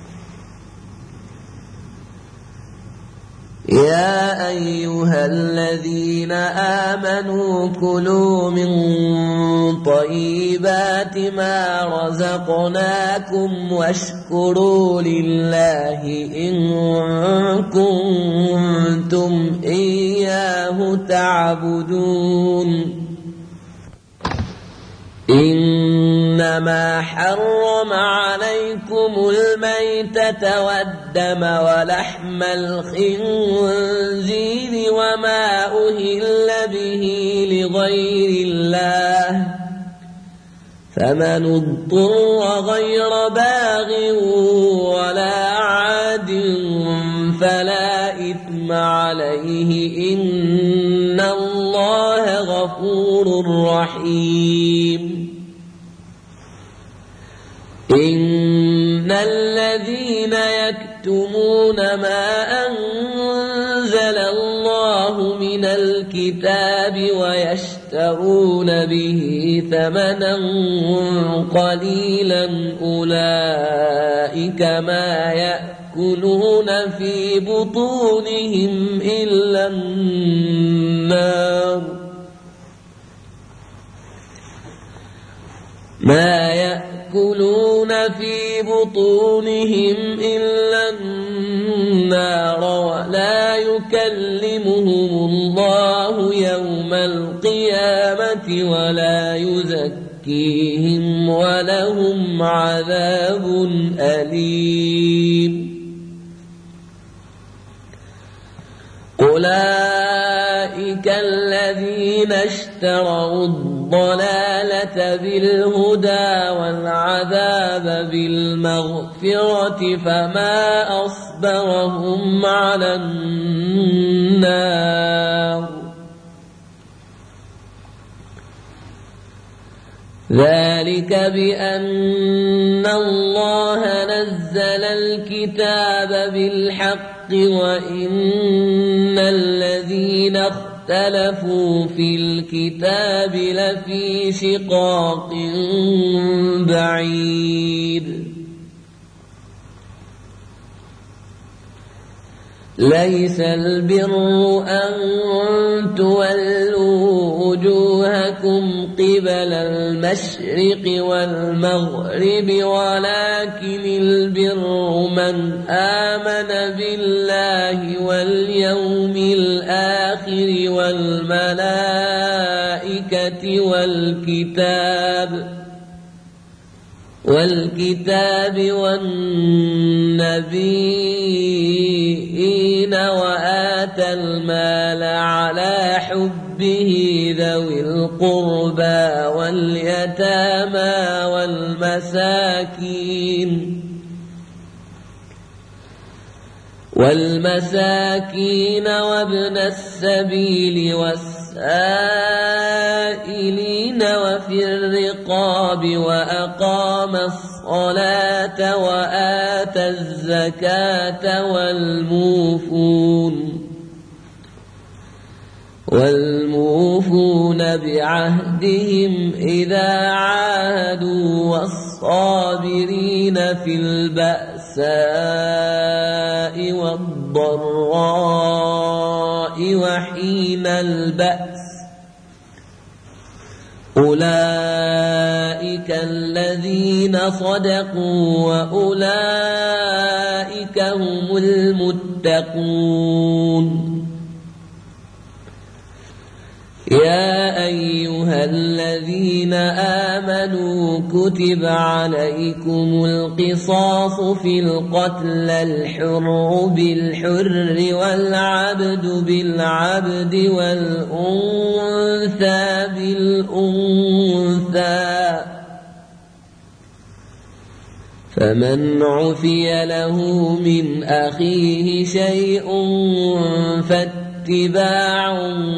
يا أيها الذين آمنوا كلوا من طيبات ما رزقناكم واشكروا لله إن كنتم إياه تعبدون إنما حرم عليكم الميتة والدم ولحم الخنزير وما أهل به لغير الله فمن اضطر غير باغ ولا عاد فلا إثم عليه إن الله غفور رحيم إن الذين يكتمون ما أنزل الله من الكتاب ويشترون به ثمنا قليلا أولئك ما يأكلون في بطونهم إلا النار ما يأكلون في بطونهم إلا النار ولا يكلمهم الله يوم القيامة ولا يزكيهم ولهم عذاب أليم أولئك الذين اشتروا الضلالة بالهدى والعذاب بالمغفرة فما أصبرهم على النار ذلك بأن الله نزل الكتاب بالحق وإن الذين اختلفوا في الكتاب لفي شقاق بعيد ليس البر أن تولوا وجوهكم قبل المشرق والمغرب ولكن البر من آمن بالله واليوم الآخر والملائكة والكتاب والكتاب والنبيين وآتى المال على حبه ذوي القربى واليتامى والمساكين والمساكين وابن السبيل والسبيل والسائلين وفي الرقاب وأقام الصلاة وآتى الزكاة والموفون والموفون بعهدهم إذا عاهدوا والصابرين في البأساء والضراء وحين البأس أولئك الذين صدقوا وأولئك هم المتقون. يا أيها الذين آمنوا كتب عليكم القصاص في القتلى الحر بالحر والعبد بالعبد والأنثى بالأنثى فمن عفي له من أخيه شيء فاتباع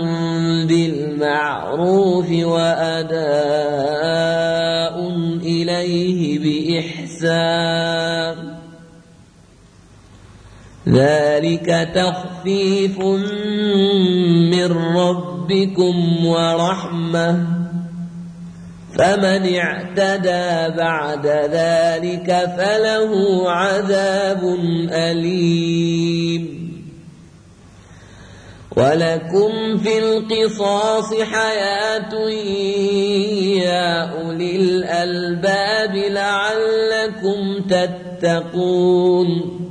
بالمعروف وأداء إليه بإحسان ذلك تخفيف من ربكم ورحمة فمن اعتدى بعد ذلك فله عذاب أليم. ولكم في القصاص حياة يا أولي الألباب لعلكم تتقون.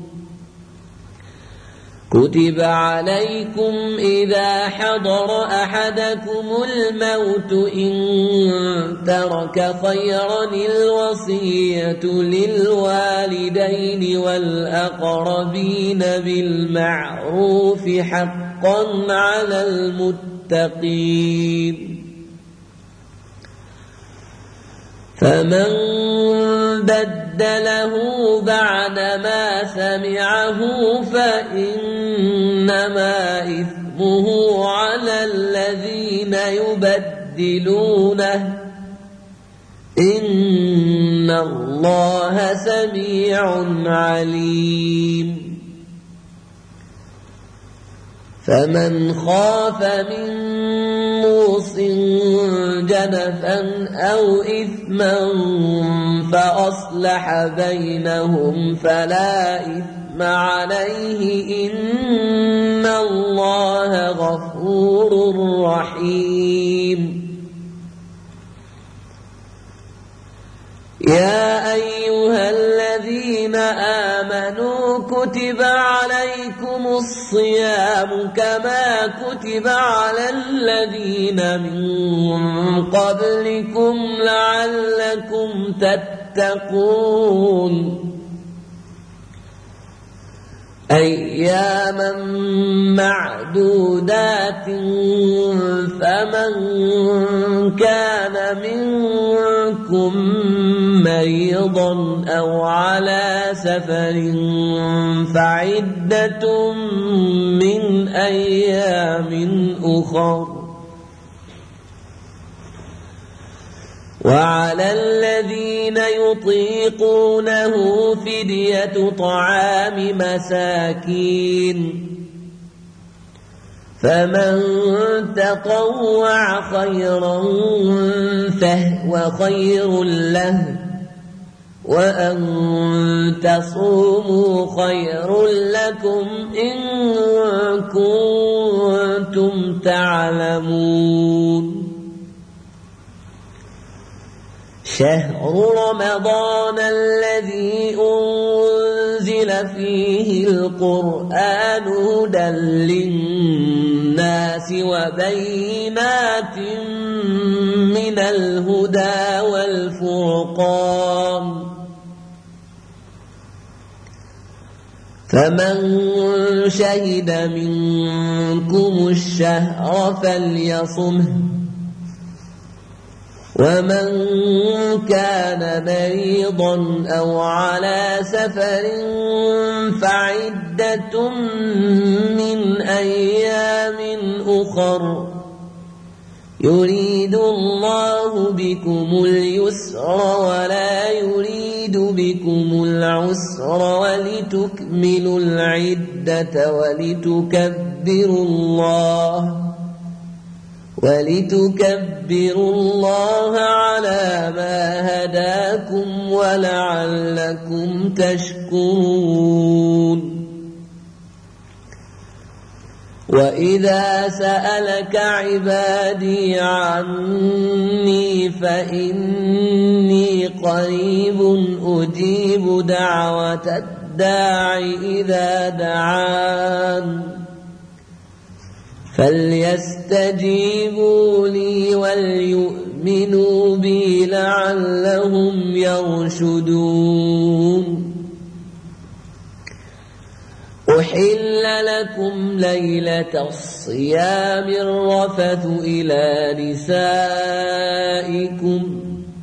كتب عليكم إذا حضر أحدكم الموت إن ترك خيرا الوصية للوالدين والأقربين بالمعروف حقا على المتقين. فمن بدله بعدما سمعه فإنما إثمه على الذين يبدلونه إن الله سميع عليم. فمن خاف من موص جنفا أو إثما فأصلح بينهم فلا إثم عليه إن الله غفور رحيم. يا أيها الذين آمنوا كتب عليكم الصيام كما كتب على الذين من قبلكم لعلكم تتقون. أياما معدودات فمن كان منكم مريضا أو على سفر فعدة من أيام أخر وعلى الذين يطيقونه فدية طعام مساكين فمن تطوع خيرا فهو خير له وأن تصوموا خير لكم إن كنتم تعلمون. شهر رمضان الذي أنزل فيه القرآن هدى للناس وبينات من الهدى والفرقان فمن شهد منكم الشهر فليصمه ومن كان مريضا أو على سفر فعدة من أيام أخر يريد الله بكم اليسر ولا يريد بكم العسر ولتكملوا العدة ولتكبروا الله ولتكبروا الله على ما هداكم ولعلكم تشكرون وإذا سألك عبادي عني فإني قريب أجيب دعوة الداع إذا دعان فليستجيبوا لي وليؤمنوا بي لعلهم يرشدون أحل لكم ليلة الصيام الرفث إلى نسائكم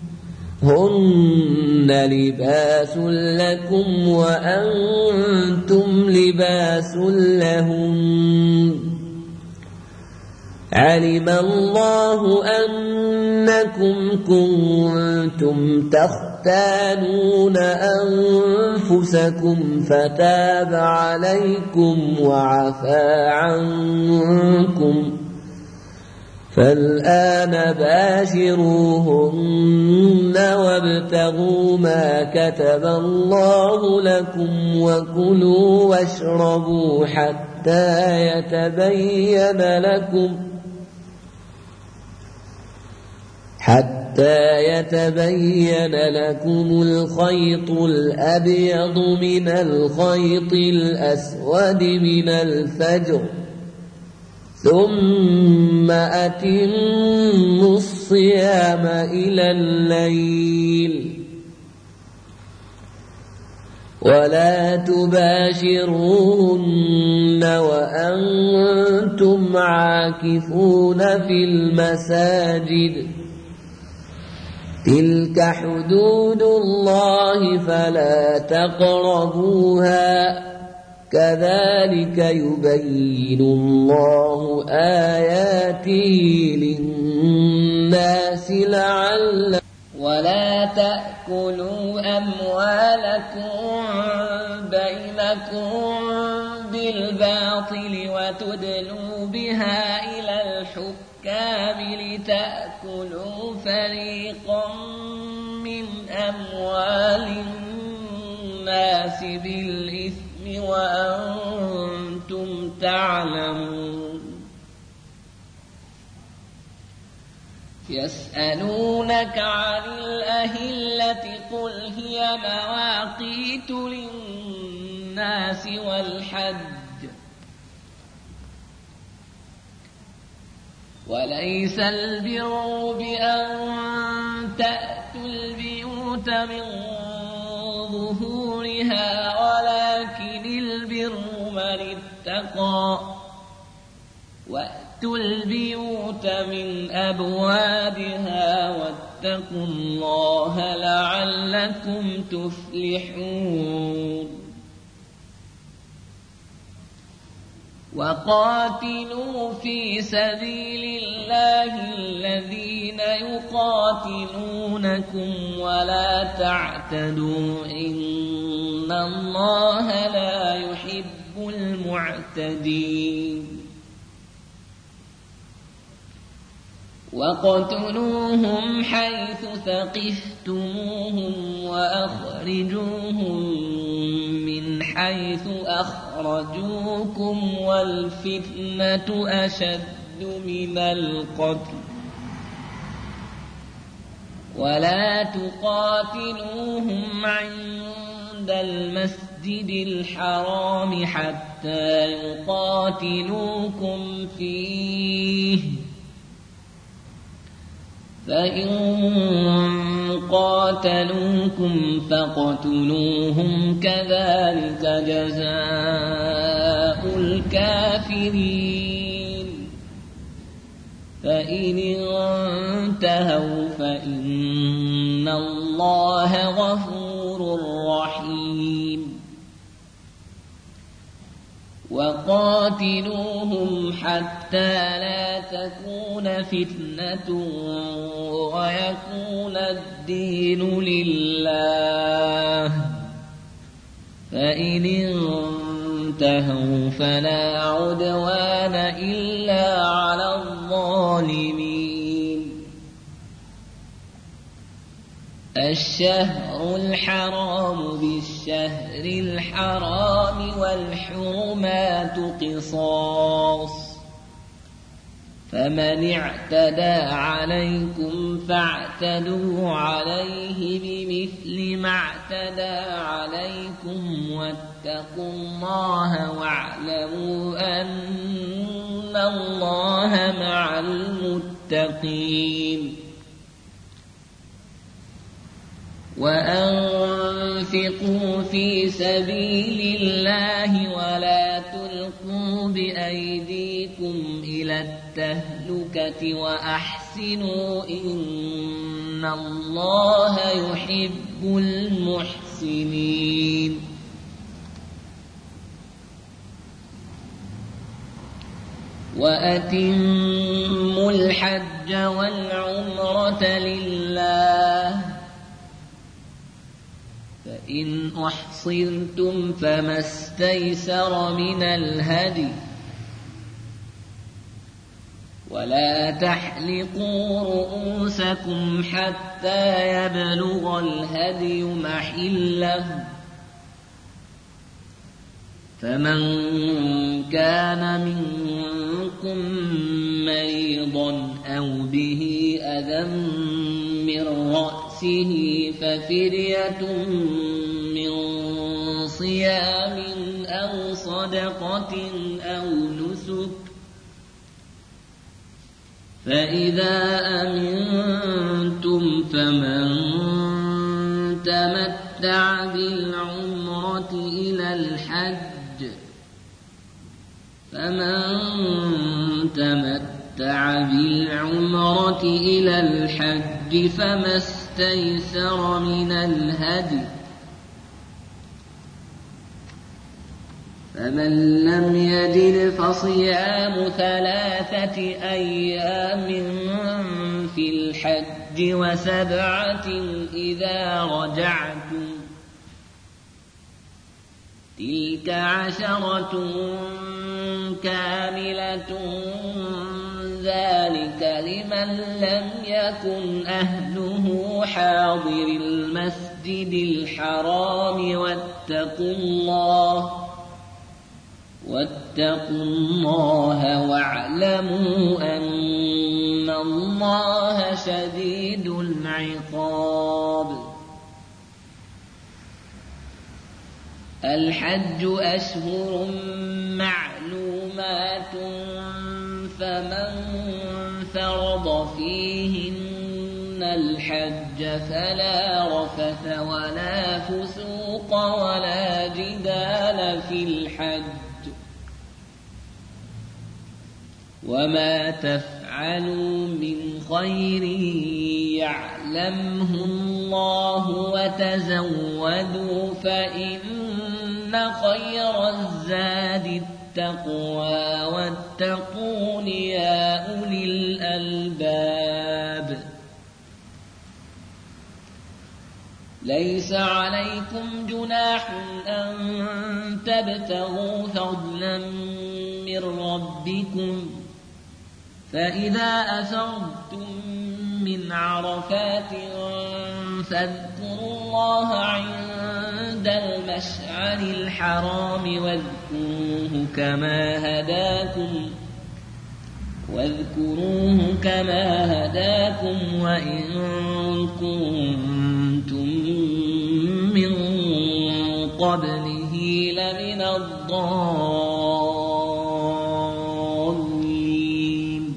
هن لباس لكم وأنتم لباس لهم علم الله أنكم كنتم تختانون أنفسكم فتاب عليكم وعفى عنكم فالآن باشروهن وابتغوا ما كتب الله لكم وكلوا واشربوا حتى يتبين لكم حتى يتبين لكم الخيط الأبيض من الخيط الأسود من الفجر ثم أتموا الصيام إلى الليل ولا تباشروهن وأنتم عاكفون في المساجد تلك حدود الله فلا تقربوها كذلك يبين الله آياته للناس لعلهم ولا تأكلوا أموالكم بينكم بالباطل وتدلوا بها إلى الحكام لتأكلوا فريقا من أموال الناس بالإثم وأنتم تعلمون يسألونك عن الأهلة قل هي مواقيت للناس والحج وليس البر بأن تأتوا البيوت من ظهورها ولكن البر من اتقى وأتوا البيوت من أبوابها واتقوا الله لعلكم تفلحون وقاتلوا في سبيل الله الذين يقاتلونكم ولا تعتدوا إن الله لا يحب المعتدين وقتلوهم حيث ثقفتموهم وأخرجوهم من حيث أخرجوكم والفتنة أشد من القتل ولا تقاتلوهم عند المسجد الحرام حتى يقاتلوكم فيه فإن قاتلوكم فاقتلوهم كذلك جزاء الكافرين فإن انتهوا فإن الله غفور رحيم وقاتلوهم حتى لا تكون فتنة ويكون الدين لله، فإن انتهوا فلا عدوان إلا على الظالمين. الشهر الحرام بالشهر الحرام والحرمات قصاص، فمن اعتدى عليكم فاعتدوا عليه بمثل ما اعتدى عليكم، واتقوا الله واعلموا أن الله مع المتقين. وأنفقوا في سبيل الله ولا تلقوا بأيديكم إلى التهلكة وأحسنوا إن الله يحب المحسنين. وأتموا الحج والعمرة لله، فإن أحصرتم فما استيسر من الهدي، ولا تحلقوا رؤوسكم حتى يبلغ الهدي محله، فمن كان منكم مريضا أو به أذى من رأسه ففدية من صيام أو صدقة أو نسك، فإذا أمنتم فمن تمتع بالعمرة إلى الحج فمن تمتع بالعمرة إلى الحج فما استيسر من الهدي، فمن لم يجد فصيام ثلاثة أيام في الحج وسبعة إذا رجعتم، تلك عشرة كاملة، ذلك لمن لم يكن أهله حاضر المسجد الحرام. واتقوا الله واتقوا الله واعلموا أن الله شديد العقاب. الحج أشهر معلومات، فمن فرض فيهن الحج فلا رفث ولا فسوق ولا جدال في الحج، وما تفعلوا من خير يعلمه الله، وتزودوا فإن خير الزاد التقوى، واتقون يا أولي الألباب. ليس عليكم جناح أن تبتغوا فضلا من ربكم، فإذا أفضتم من عرفات فاذكروا الله عند المشعر الحرام واذكروه كما هداكم واذكروه كما هداكم وإن كنتم من قبله لمن الضالين.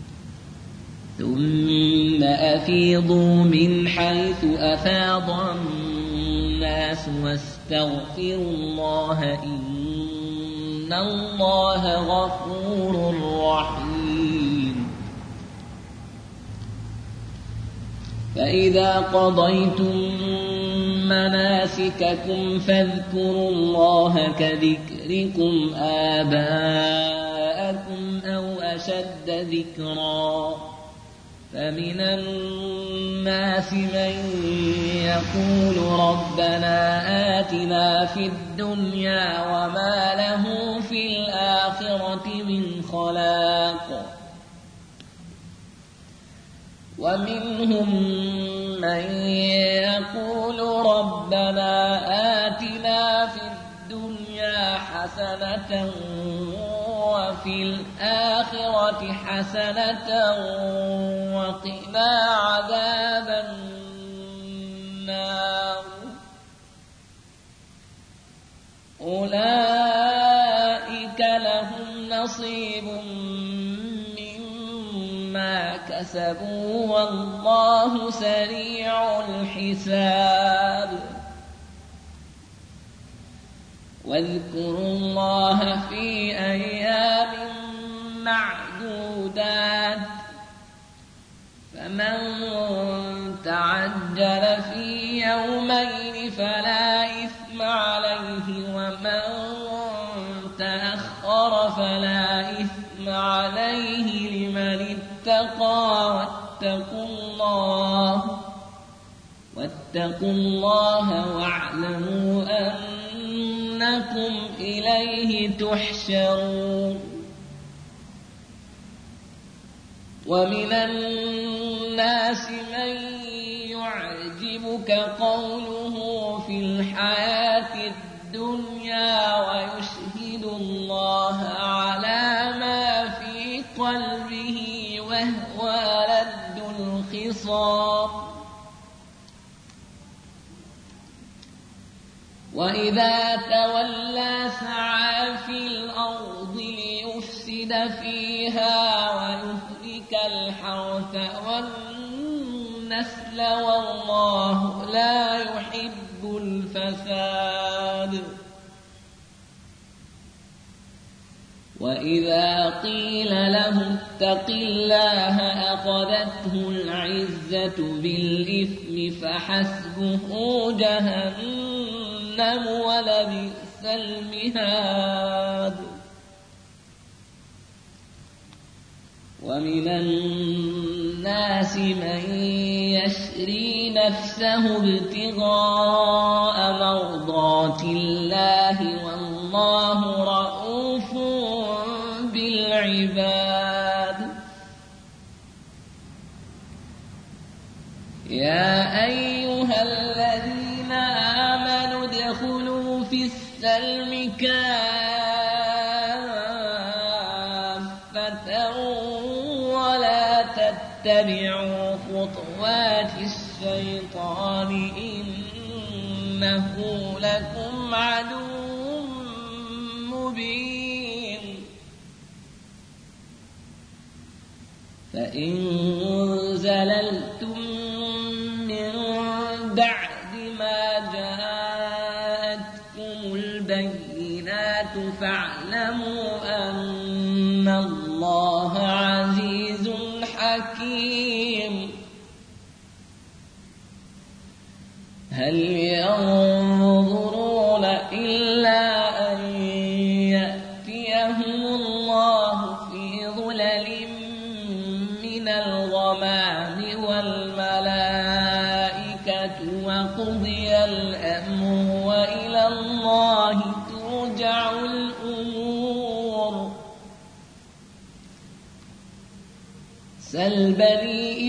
ثم أفيضوا من حيث أفاض الناس واستغفروا الله إن الله غفور رحيم. فإذا قضيتم مناسككم فاذكروا الله كذكركم آباءكم أو أشد ذكرا فمن الناس من يقول ربنا آتنا في الدنيا وما له في الآخرة من خلاق ومنهم من يقول ربنا آتنا في الدنيا حسنة وفي الآخرة حسنة وقنا عذاب النار أولئك لهم نصيب مما كسبوا والله سريع الحساب واذكروا الله في أيام معدودات فمن تعجل في يومين فلا إثم عليه ومن تأخر فلا إثم عليه لمن اتقى واتقوا الله واتقوا الله واعلموا أنكم إليه تحشرون ومن الناس من يعجبك قوله في الحياة الدنيا ويشهد الله على ما في قلبه وهو لد الخصام وإذا تولى سعى في الأرض ليفسد فيها ويهلك الحرث والنسل والله لا يحب الفساد وإذا قيل له اتق الله أخذته العزة بالإثم فحسبه جهنم ولبئس المهاد ومن الناس من يشري نفسه ابتغاء مرضات الله والله رؤوف بالعباد يا أيها الذين آمنوا ادخلوا في السلم كافة ولا تتبعوا خطوات الشيطان إنه لكم عدو مبين فإن زللتم من بعد ما جاءتكم البينات فاعلموا أن الله عزيز حكيم هل ينظرون إلا أن يأتيهم الله في ظلل من الغمام والملائكة وقضي الأمر وإلى الله ترجع الأمور سل بني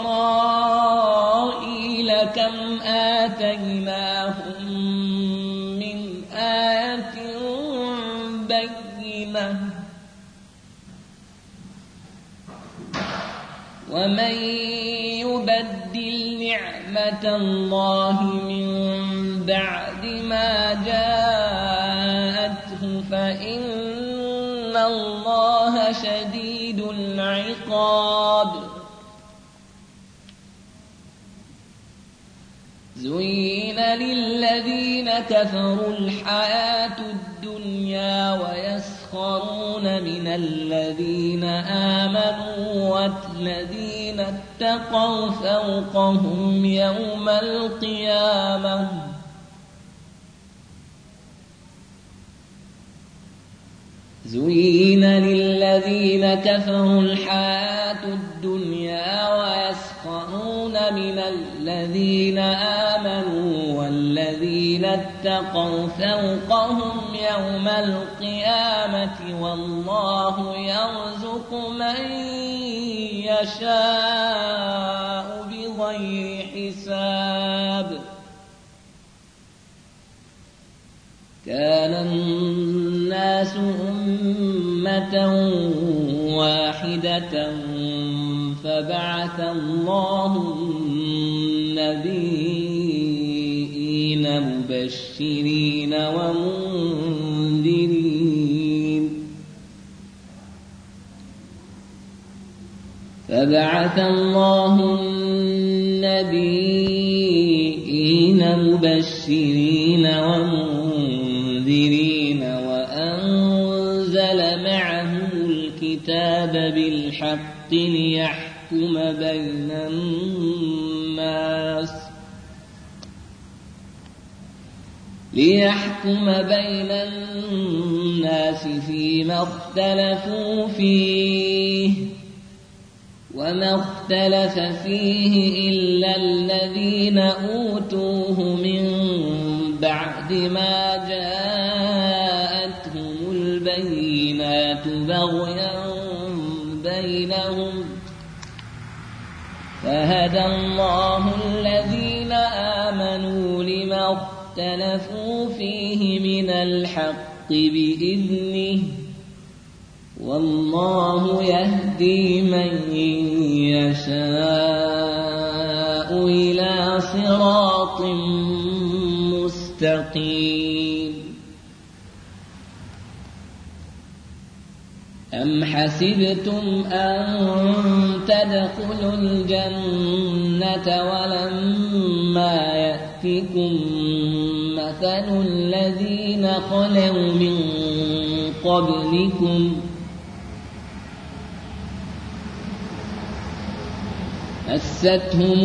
إسرائيل كم آتيناهم من آية بينة ومن يبدل نعمة الله من بعد ما جاءته فإن الله شديد العقاب زين للذين كفروا الحياة الدنيا ويسخرون من الذين آمنوا والذين اتقوا فوقهم يوم القيامة زين للذين كفروا الحياة الدنيا ويسخرون من الذين آمنوا والذين اتقوا فوقهم يوم القيامة والله يرزق من يشاء بغير حساب. كان الناس أمة واحدة فبعث الله النبيين مبشرين ومنذرين فبعث الله النبيين مبشرين ومنذرين وأنزل معهم الكتاب بالحق ليحكم بين الناس ليحكم بين الناس فيما اختلفوا فيه وما اختلف فيه إلا الذين أوتوه من بعد ما جاءتهم البينات بغيا بينهم فهدى الله الذين آمنوا لما اختلفوا فيه من الحق بإذنه والله يهدي من يشاء إلى صراط مستقيم. أم حسبتم أن تدخلوا الجنة ولما يأتكم مثل الذين خلوا من قبلكم مستهم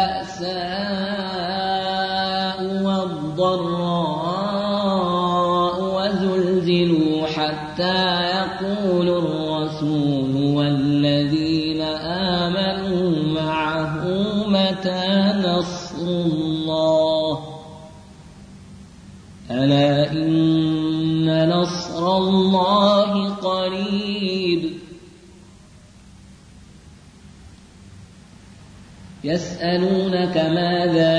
البأساء والضراء وزلزلوا حتى يقول الرسول والذين آمنوا معه متى نصر الله ألا إن نصر الله قريب. يسألونك ماذا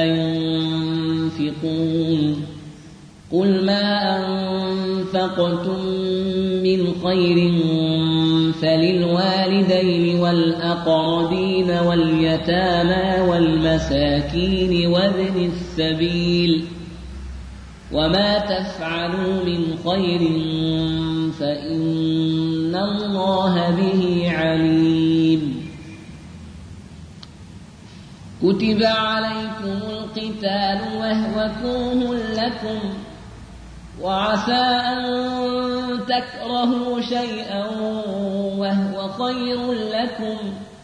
ينفقون قل ما أنفقتم من خير فللوالدين والأقربين واليتامى والمساكين وابن السبيل وما تفعلوا من خير فإن الله به عليم. كتب عليكم القتال وهو كره لكم وعسى أن تكرهوا شيئا وهو خير لكم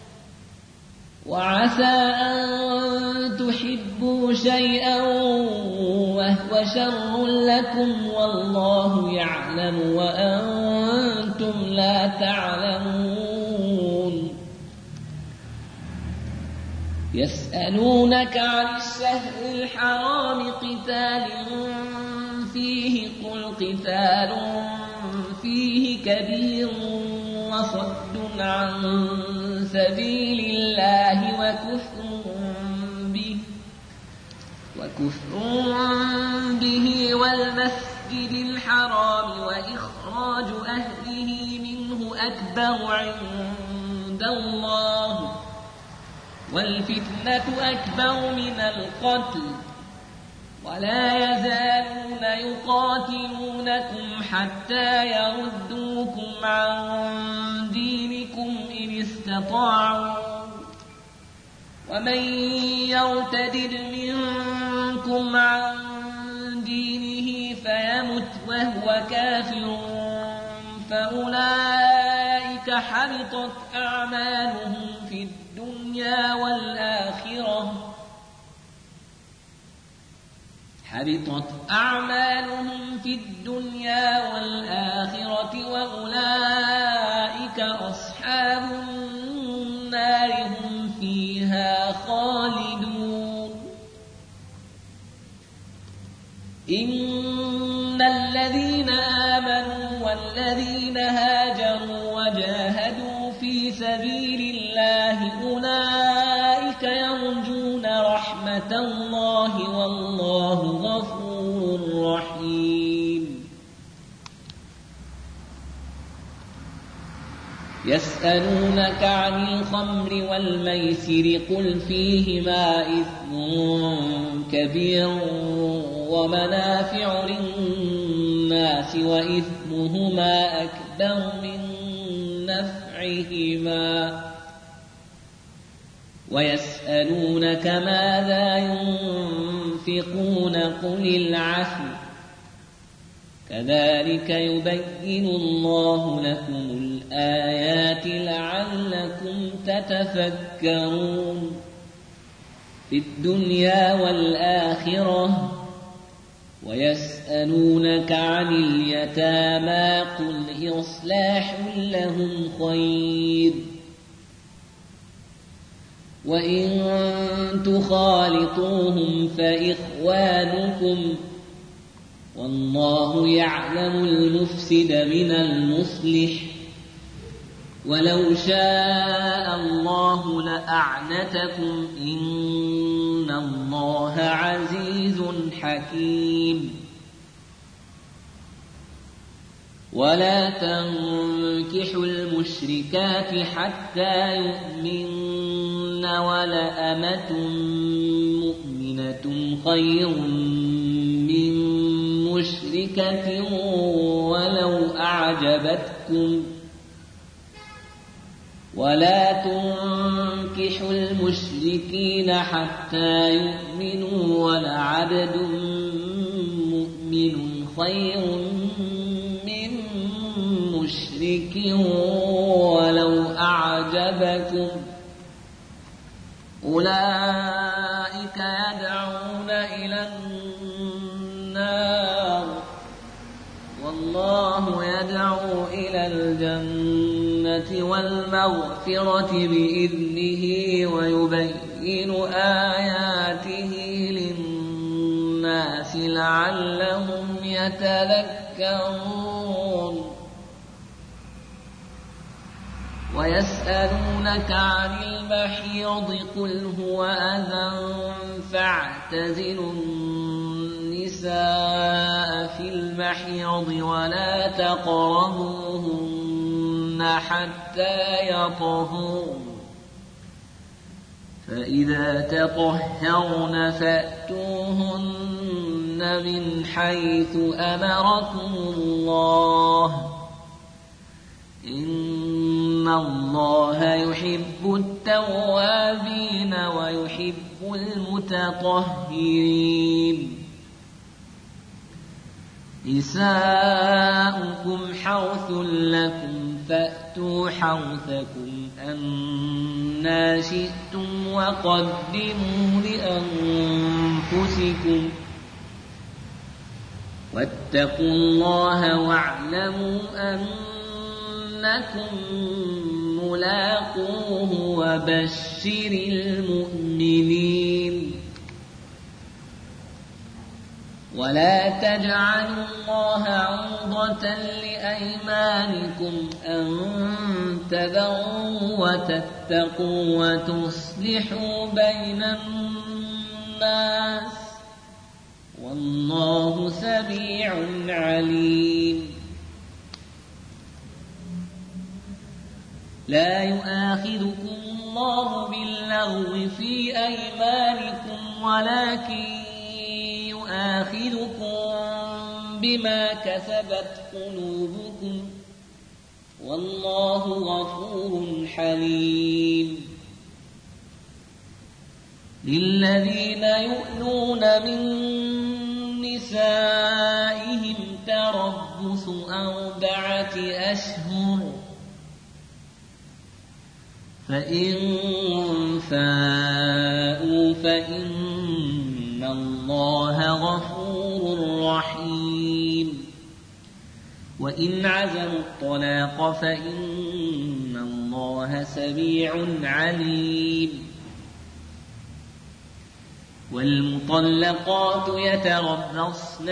وعسى أن تحبوا شيئا وهو شر لكم والله يعلم وأنتم لا تعلمون. يسألونك عن الشهر الحرام قتال فيه قل قتال فيه كبير وصد عن سبيل الله وكفر به وكفر به والمسجد الحرام وإخراج أهله منه أكبر عند الله والفتنة أكبر من القتل ولا يزالون يقاتلونكم حتى يردوكم عن دينكم إن استطاعوا ومن يرتد منكم عن دينه فيمت وهو كافر فأولئك حبطت أعمالهم في الدنيا والآخرة حبطت أعمالهم في الدنيا والآخرة وأولئك والذين هاجروا وجاهدوا في سبيل الله أولئك يرجون رحمة الله والله غفور رحيم. يسألونك عن الخمر والميسر قل فيهما إثم كبير ومنافع للناس وإثمهما أكبر من نفعهما ويسألونك ماذا ينفقون قل العفو كذلك يبين الله لكم الآيات لعلكم تتفكرون. في الدنيا والآخرة ويسألونك عن اليتامى قل إصلاح لهم خير وإن تخالطوهم فإخوانكم والله يعلم المفسد من المصلح ولو شاء الله لأعنتكم إن الله عزيز حكيم. ولا تنكحوا المشركات حتى يؤمن ولأمة مؤمنة خير من مشركة ولو أعجبتكم ولا تنكحوا المشركين حتى يؤمنوا ولعبد مؤمن خير من مشرك ولو أعجبكم أولئك يدعون إلى النار والله يدعو إلى الجنة والمغفرة بإذنه ويبين آياته للناس لعلهم يتذكرون. ويسألونك عن المحيض قل هو أذى فاعتزلوا النساء في المحيض ولا تقربوهن حتى يطهرن فإذا تطهرن فأتوهن من حيث أمركم الله إن الله يحب التوابين ويحب المتطهرين. نساؤكم حرث لكم فأتوا حرثكم أنى شئتم وقدموا لأنفسكم واتقوا الله واعلموا أنكم ملاقوه وبشر المؤمنين. ولا تجعلوا الله عرضة لأيمانكم أن تبروا وتتقوا وتصلحوا بين الناس والله سميع عليم. لا يؤاخذكم الله باللغو في أيمانكم ولكن يؤاخذكم بما كسبت قلوبكم والله غفور حليم. للذين يؤلون من نسائهم تربص أربعة أشهر فإن فاءوا فإن الله غفور رحيم. وإن عزموا الطلاق فإن الله سميع عليم. والمطلقات يتربصن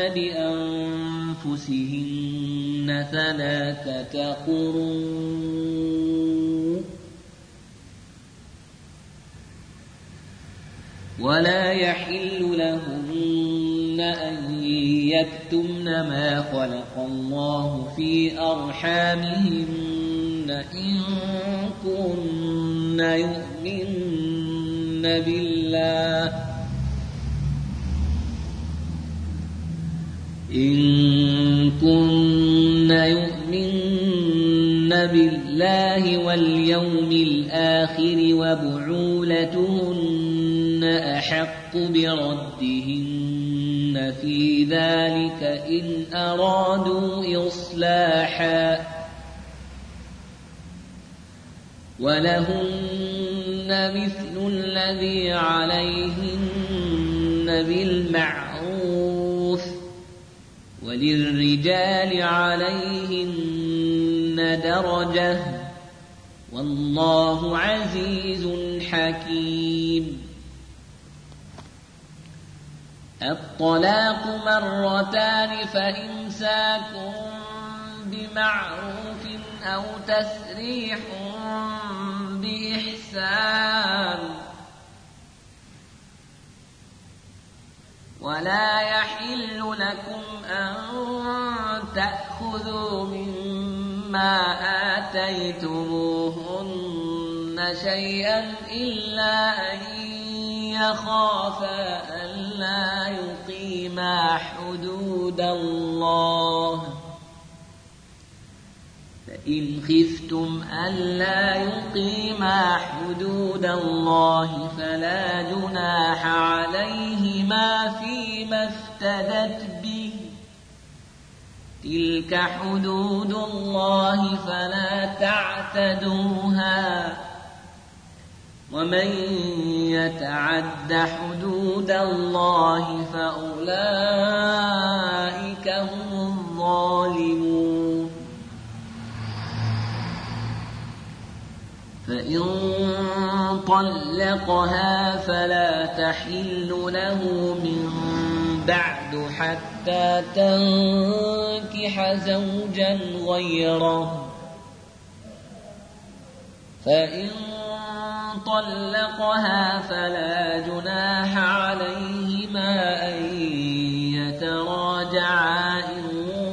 بأنفسهن ثلاثة قروء ولا يحل لهن أن يكتمن ما خلق الله في أرحامهن إن كن يؤمن بالله إن كن يؤمن بالله واليوم الآخر وبعولتهن أحق بردهن في ذلك إن أرادوا إصلاحا ولهن مثل الذي عليهن بالمعروف وللرجال عليهن درجة والله عزيز حكيم. الطلاق مرتان فإمساك بمعروف أو تسريح بإحسان ولا يحل لكم أن تأخذوا مما آتيتموهن شيئا إلا أن يخافا ألا يقيما حدود الله فإن خفتم ألا يقيما حدود الله فلا جناح عليهما فيما افتدت به تلك حدود الله فلا تعتدوها ومن يتعد حدود الله فأولئك هم الظالمون. فإن طلقها فلا تحل له من بعد حتى تنكح زوجا غيره فإن طلقها فلا جناح عليهما أن يتراجعا إن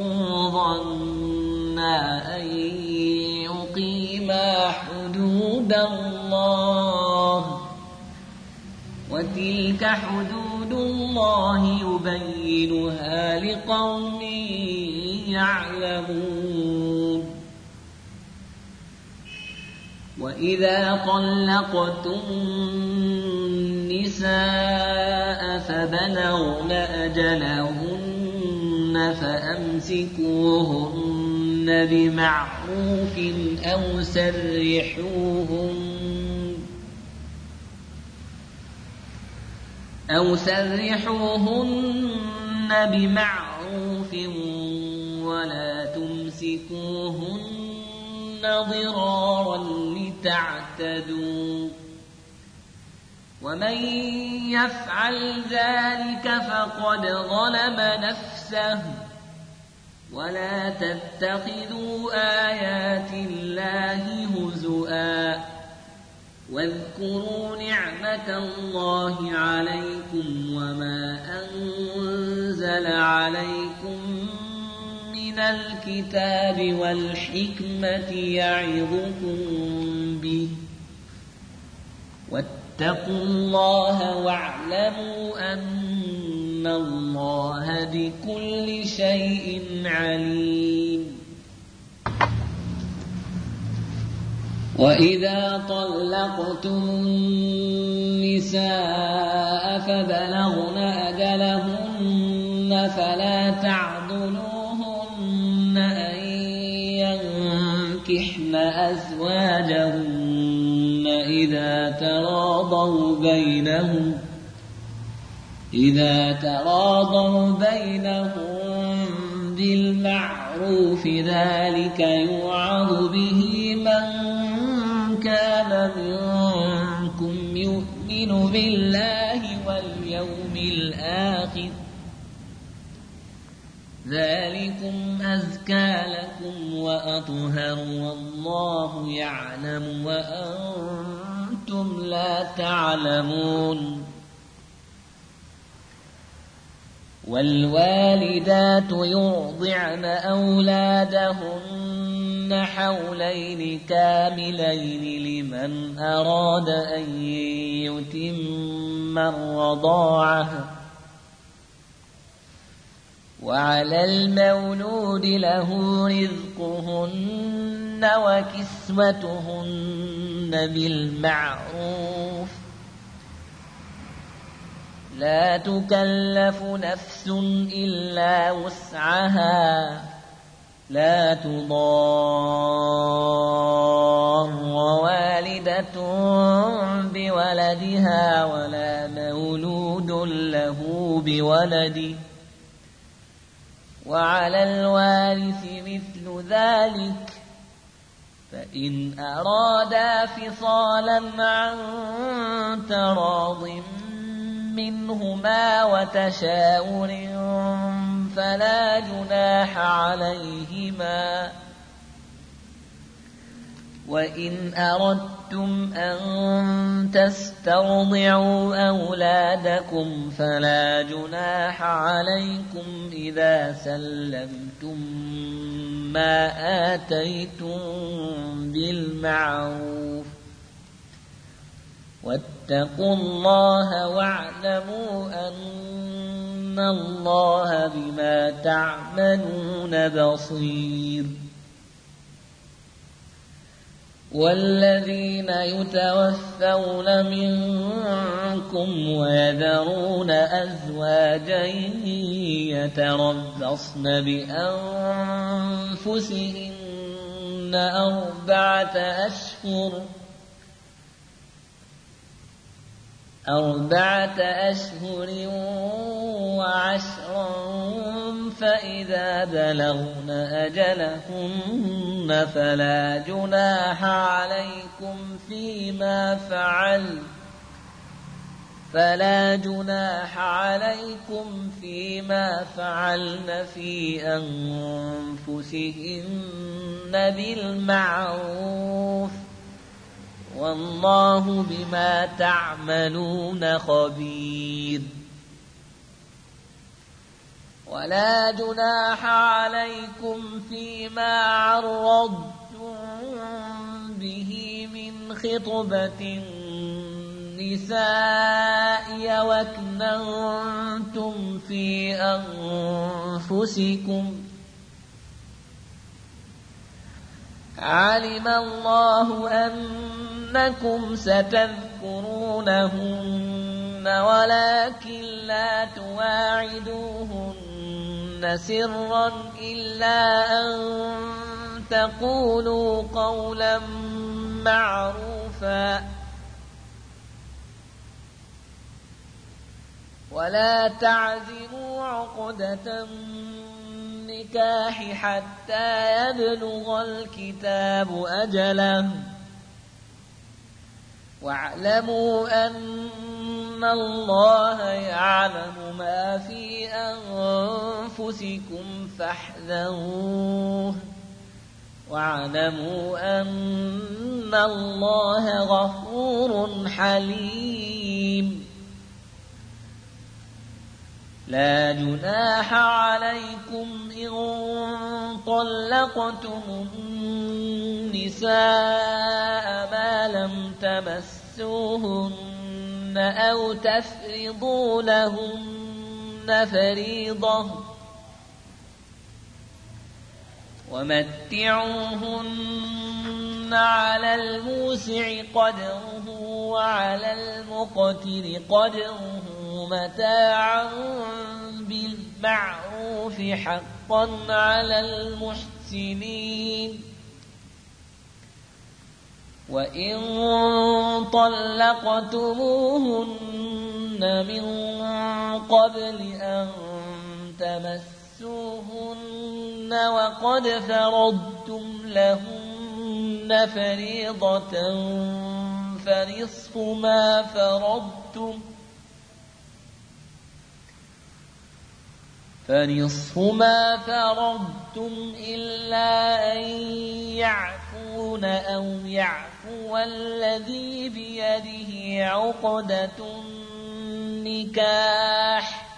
ظنا أن يقيما حدود الله وتلك حدود الله يبينها لقوم يعلمون. وإذا طلقتم النساء فبلغن أجلهن فأمسكوهن بمعروف أو سرحوهن أو سرحوهن بمعروف ولا تمسكوهن ضرارا لتعتدوا ومن يفعل ذلك فقد ظلم نفسه ولا تتخذوا آيات الله هزؤا واذكروا نعمة الله عليكم وما أنزل عليكم من الكتاب والحكمة يعظكم به واتقوا الله واعلموا أن الله بكل شيء عليم. وإذا طلقتم النساء فبلغن أجلهن فلا تعضلوهن أن ينكحن أزواجهن إذا تراضوا بينهم إذا تراضوا بينهم بالمعروف ذلك يوعظ به من كان منكم يؤمن بالله واليوم ذلكم أزكى لكم وأطهر والله يعلم وأنتم لا تعلمون والوالدات يرضعن أولادهن حولين كاملين لمن أراد أن يتم الرضاعة وعلى المولود له رزقهن وكسوتهن بالمعروف لا تكلف نفس إلا وسعها لا تضار والدة بولدها ولا مولود له بولده وعلى الوارث مثل ذلك فإن أرادا فصالا عن تراض منهما وتشاور فلا جناح عليهما وإن أردتم أن تسترضعوا أولادكم فلا جناح عليكم إذا سلمتم ما آتيتم بالمعروف واتقوا الله واعلموا أن الله بما تعملون بصير والذين يتوفون منكم ويذرون أزواجا يتربصن بأنفسهن أربعة أشهر أربعة أشهر وعشرا فإذا بلغن أجلهن فلا جناح عليكم فيما فعل فلا جناح عليكم فيما فعلن في أنفسهن بالمعروف والله بما تعملون خبير ولا جناح عليكم فيما عرضتم به من خطبة النساء وأكننتم في أنفسكم علم الله أنكم ستذكرونهن ولكن لا تواعدوهن سرا إلا أن تقولوا قولا معروفا ولا تعزموا عقدة النكاح حتى يبلغ الكتاب أجله واعلموا أن الله يعلم ما في أنفسكم فاحذروه واعلموا أن الله غفور حليم لا جناح عليكم إن طلقتم النساء ما لم تمسوهن أو تفرضوا لهن فريضة ومتعوهن على الموسع قدره وعلى المقتر قدره متاعا بالمعروف حقا على المحسنين وإن طلقتموهن من قبل أن تمسوهن وقد فرضتم لهن فريضة فنصف ما فرضتم فنصف ما فرضتم إلا أن يعفون أو يعفو الذي بيده عقدة النكاح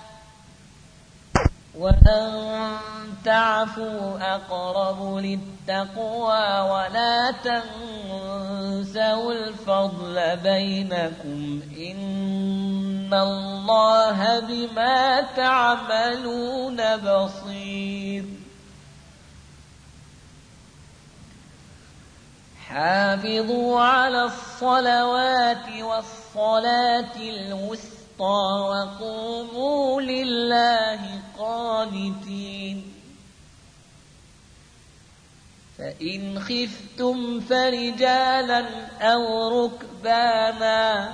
وأن تعفوا أقرب للتقوى ولا تنسوا الفضل بينكم إن الله بما تعملون بصير حافظوا على الصلوات والصلاة الوسطى وقوموا لله قانتين فإن خفتم فرجالا أو ركبانا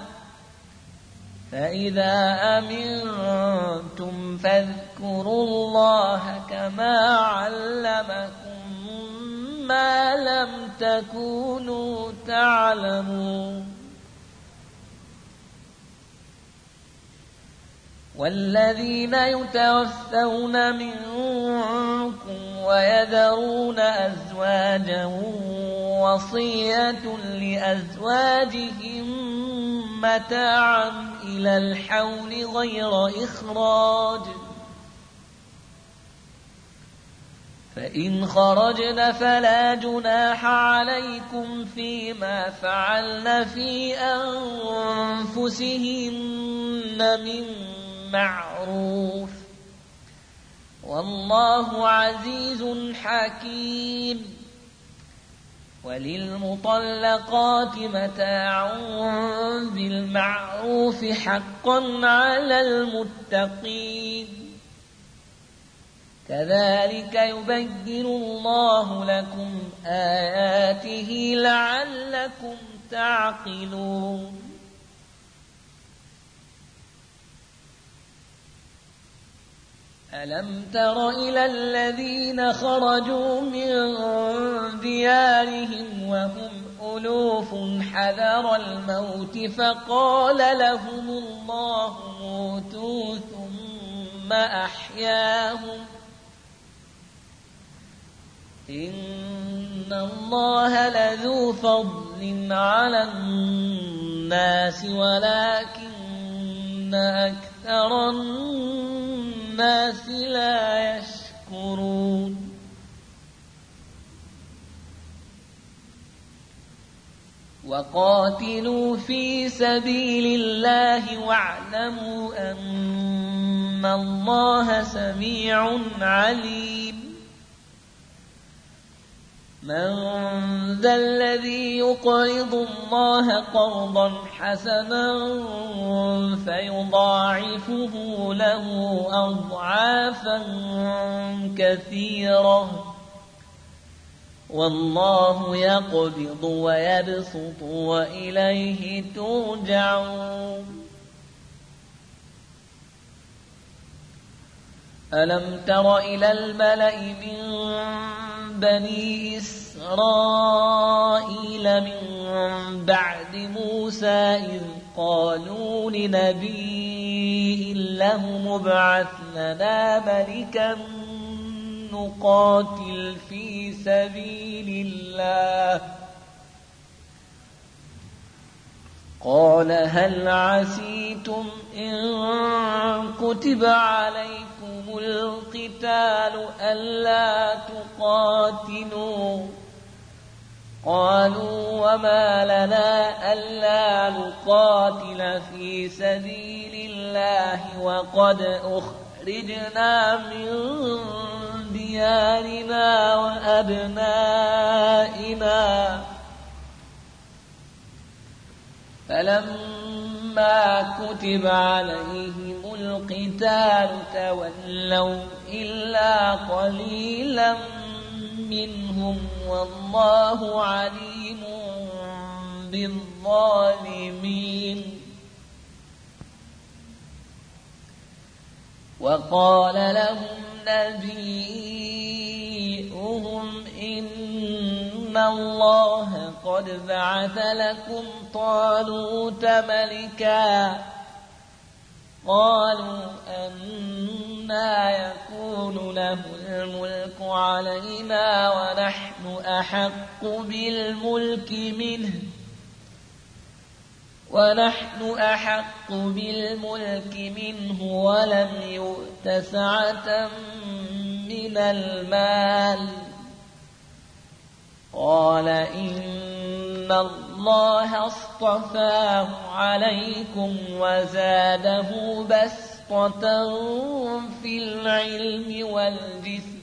فإذا أمنتم فاذكروا الله كما علمكم ما لم تكونوا تعلمون والذين يتوفون منكم ويذرون أزواجا وصية لأزواجهم متاعا إلى الحول غير إخراج فإن خرجن فلا جناح عليكم فيما فعلن في أنفسهن من معروف والله عزيز حكيم وللمطلقات متاع بالمعروف حقا على المتقين كذلك يبين الله لكم آياته لعلكم تعقلون ألم تر إلى الذين خرجوا من ديارهم وهم ألوف حذر الموت فقال لهم الله موتوا ثم أحياهم إن الله لذو فضل على الناس ولكن أكثر الناس لا يشكرون وقاتلوا في سبيل الله واعلموا أن الله سميع عليم من ذا الذي يقرض الله قرضا حسنا فيضاعفه له أضعافا كثيرة والله يقبض ويبسط وإليه ترجعون ألم تر إلى الملأ من بني إسرائيل من بعد موسى إذ قالوا لنبي له مبعث لنا ملكا نقاتل في سبيل الله قال هل عسيتم إن كتب عليكم القتال ألا تقاتلوا قالوا وما لنا ألا نقاتل في سبيل الله وقد أخرجنا من ديارنا وأبنائنا فلما كتب عليهم القتال تولوا إلا قليلا منهم والله عليم بالظالمين وقال لهم نبيهم إن الله قد بعث لكم طالوت ملكا قالوا أنى يكون له الملك علينا ونحن أحق بالملك منه ونحن أحق بالملك منه ولم يؤت سعة من المال قال إن الله اصطفاه عليكم وزاده بسطة في العلم والجسم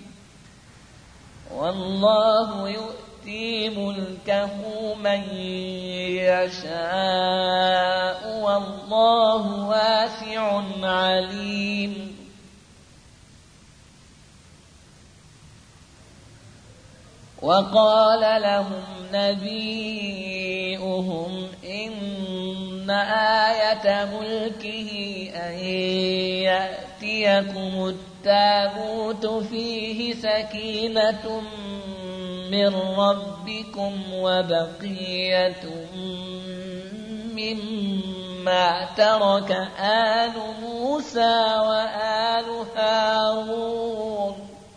والله يؤتي ملكه من يشاء والله واسع عليم. وقال لهم نبيئهم إن آية ملكه أن يأتيكم التابوت فيه سكينة من ربكم وبقية مما ترك آل موسى وآل هارون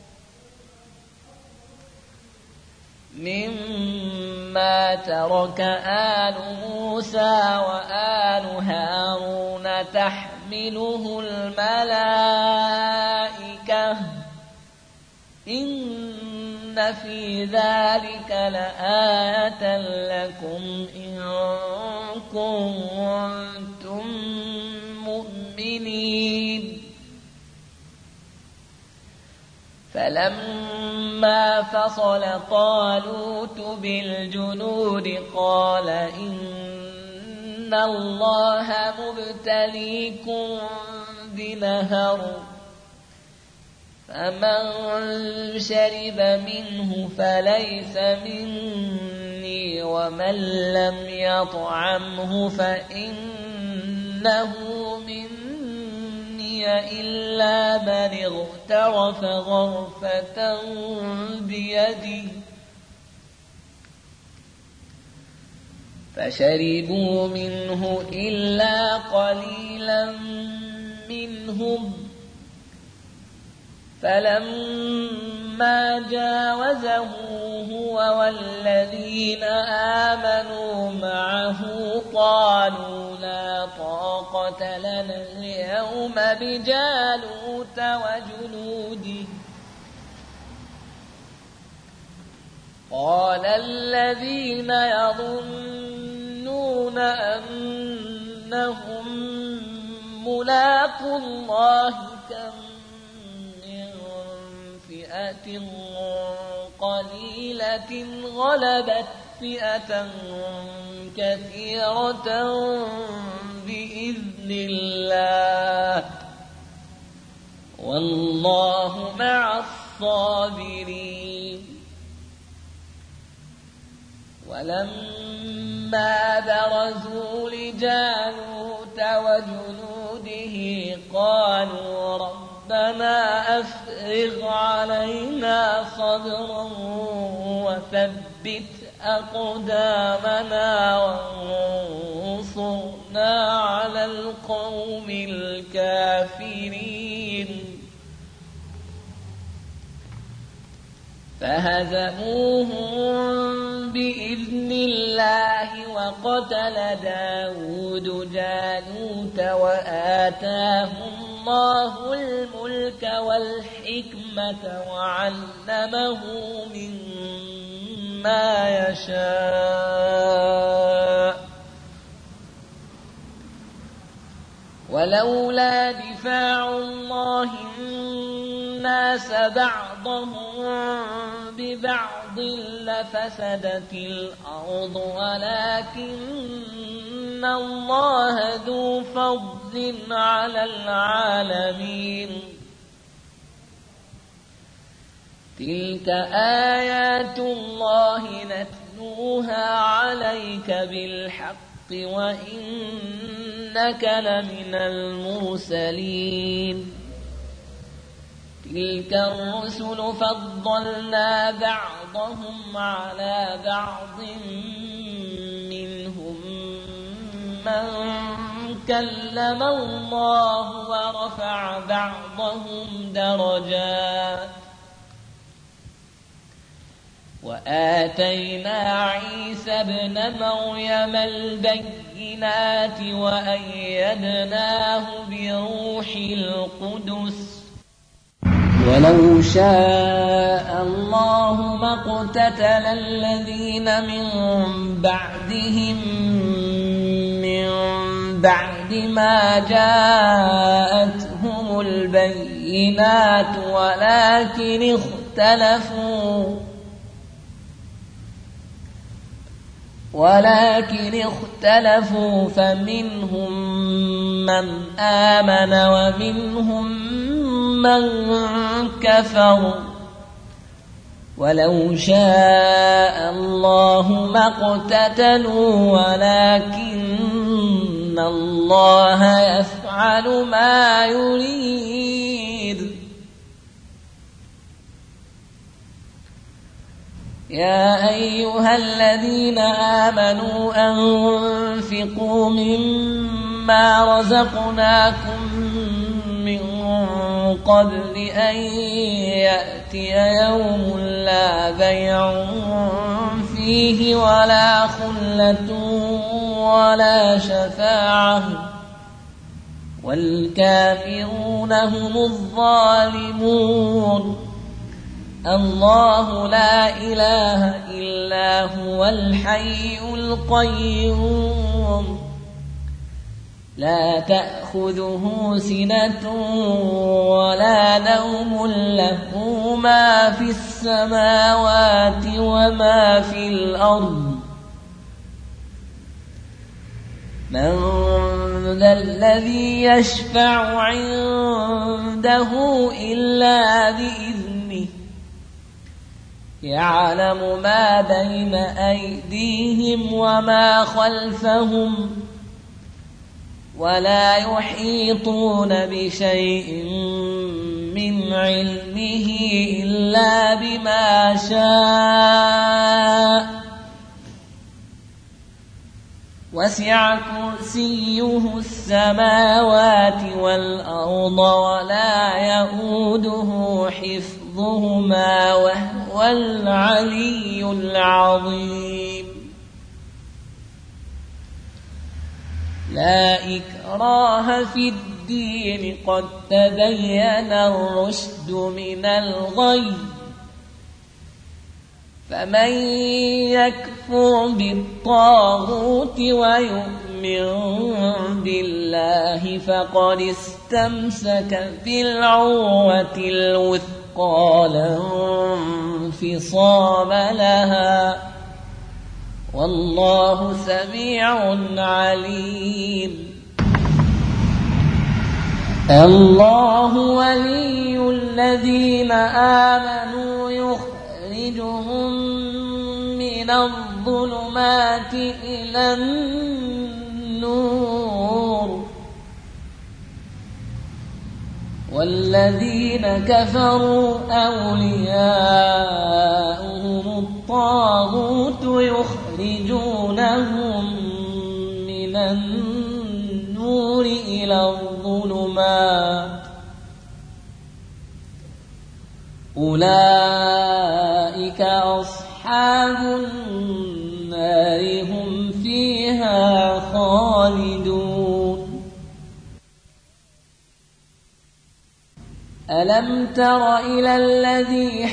مما ترك آل موسى وآل هارون تحمله الملائكة إن في ذلك لآية لكم إن كنتم مؤمنين. فلما فصل طالوت بالجنود قال إن الله مبتليكم بنهر فمن شرب منه فليس مني ومن لم يطعمه فإنه مني إلا من اغترف غرفة بيده فشربوا منه إلا قليلا منهم فلما جاوزه هو والذين آمنوا معه قالوا لا طاقة لنا اليوم بجالوت وجنوده قال الذين يظنون أنهم ملاقو الله كم فئة قليلة غلبت فئة كثيرة بإذن الله والله مع الصابرين. ولما برزوا لجالوت وجنوده قالوا ربنا أفرغ علينا صبرا وثبت أقدامنا وانصرنا على القوم الكافرين. فهزموهم بإذن الله وقتل داود جالوت وآتاه الله الملك والحكمة وعلمه مما يشاء ولولا دفاع الله الناس بعضهم ببعض لفسدت الأرض ولكن الله ذو فضل على العالمين. تلك آيات الله نتلوها عليك بالحق وإنك لمن المرسلين. تلك الرسل فضلنا بعضهم على بعض منهم من كلم الله ورفع بعضهم درجات وآتينا عيسى ابن مريم البينات وأيدناه بروح القدس ولو شاء الله ما اقتتل الذين من بعدهم من بعد ما جاءتهم البينات ولكن اختلفوا ولكن اختلفوا فمنهم من آمن ومنهم من كفر ولو شاء الله ما اقتتلوا ولكن الله يفعل ما يريد يا أيها الذين آمنوا أنفقوا مما رزقناكم من قبل أن يأتي يوم لا بيع فيه ولا خلة ولا شفاعة والكافرون هم الظالمون الله لا إله إلا هو الحي القيوم لا تأخذه سنة ولا نوم له ما في السماوات وما في الأرض من ذا الذي يشفع عنده إلا بإذنه يعلم ما بين أيديهم وما خلفهم ولا يحيطون بشيء من علمه إلا بما شاء وسع كرسيه السماوات والأرض ولا يئوده حفظهما وهو العلي العظيم لا إكراه في الدين قد تبين الرشد من الغي فمن يكفر بالطاغوت ويؤمن بالله فقد استمسك بالعروة الوثقى لا انفصام لها والله سميع عليم الله ولي الذين آمنوا يخرجهم من الظلمات إلى النور والذين كفروا أولياؤهم الطاغوت يخرجونهم من النور إلى الظلمات أولئك أصحاب النار هم فيها خالدون ألم تر إلى الذي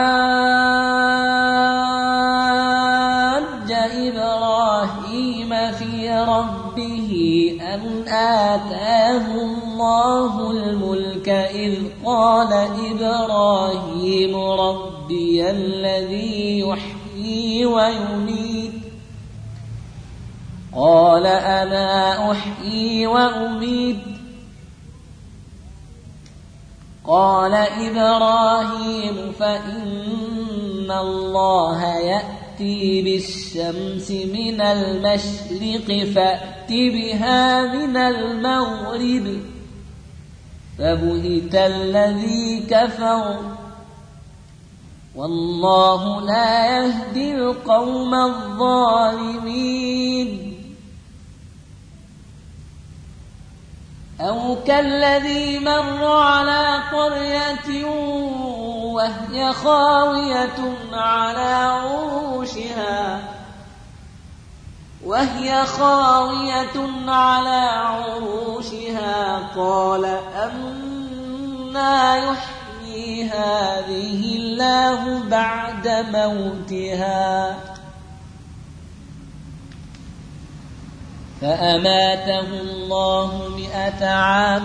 حاج إبراهيم في ربه أن آتاه الله الملك إذ قال إبراهيم ربي الذي يحيي ويميت قال أنا أحيي وأميت قال إبراهيم فإن الله يأتي بالشمس من المشرق فأت بها من المغرب فبهت الذي كفر والله لا يهدي القوم الظالمين أو كالذي مر على قرية وهي خاوية على عروشها وهي خاوية على عروشها قال أنى يحيي هذه الله بعد موتها فأماته الله مئة عام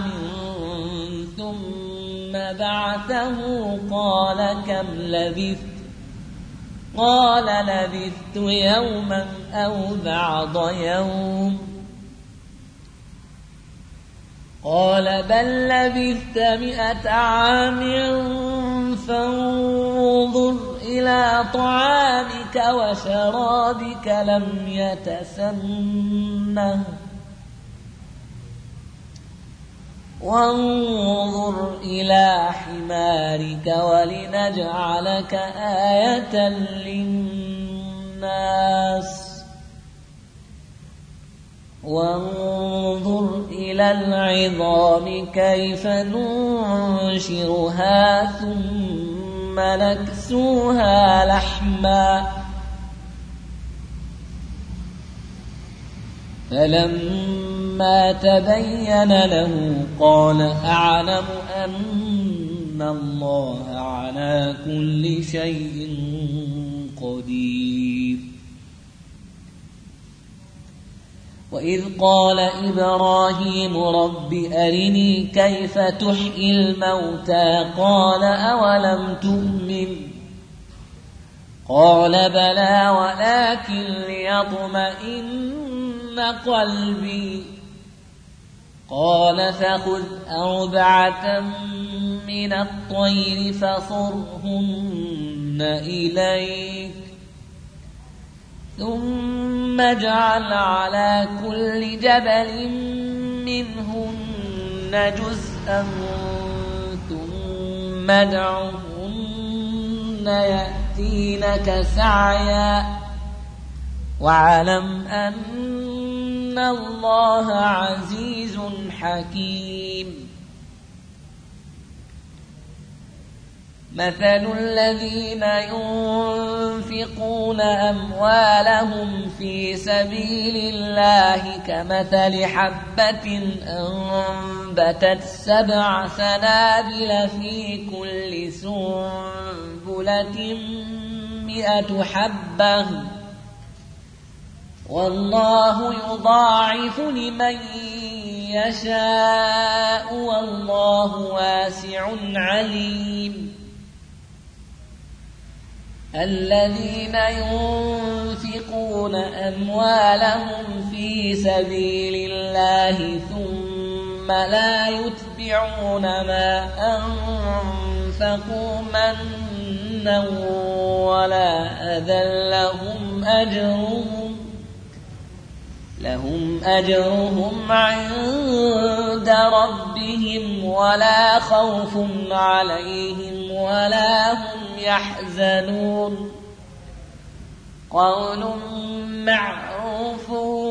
ثم بعثه قال كم لبثت قال لبثت يوما أو بعض يوم قال بل لبثت مئة عام فانظر إلى طعامك وشرابك لم يتسنه وانظر إلى حمارك ولنجعلك آية للناس وانظر إلى العظام كيف ننشرها ثم نكسوها لحما فلما تبين له قال أعلم أن الله على كل شيء قدير. وإذ قال إبراهيم رب أرني كيف تحيي الموتى قال أولم تؤمن قال بلى ولكن ليطمئن قلبي قال فخذ أربعة من الطير فصرهن إليك ثم اجعل على كل جبل منهن جزءا ثم ادعهن يأتينك سعيا واعلم أن الله عزيز حكيم. مثل الذين ينفقون أموالهم في سبيل الله كمثل حبة أنبتت سبع سنابل في كل سنبلة مئة حبة والله يضاعف لمن يشاء والله واسع عليم. الذين ينفقون أموالهم في سبيل الله ثم لا يتبعون ما أنفقوا منا ولا أذى لهم أجرهم لهم أجرهم عند ربهم ولا خوف عليهم ولا هم يحزنون. قول معروف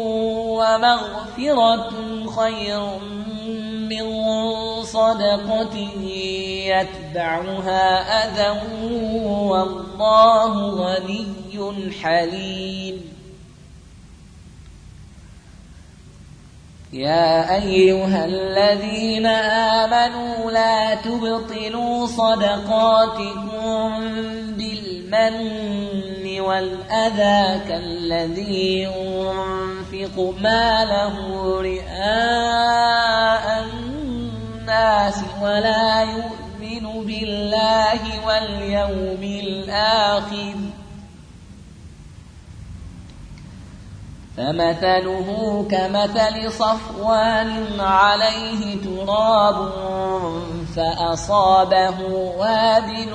ومغفرة خير من صدقة يتبعها أذى والله غني حليم. يا أيها الذين آمنوا لا تبطلوا صدقاتكم بالمن والأذى كالذي ينفق ماله رئاء الناس ولا يؤمن بالله واليوم الآخر فمثله كمثل صفوان عليه تراب فأصابه وابل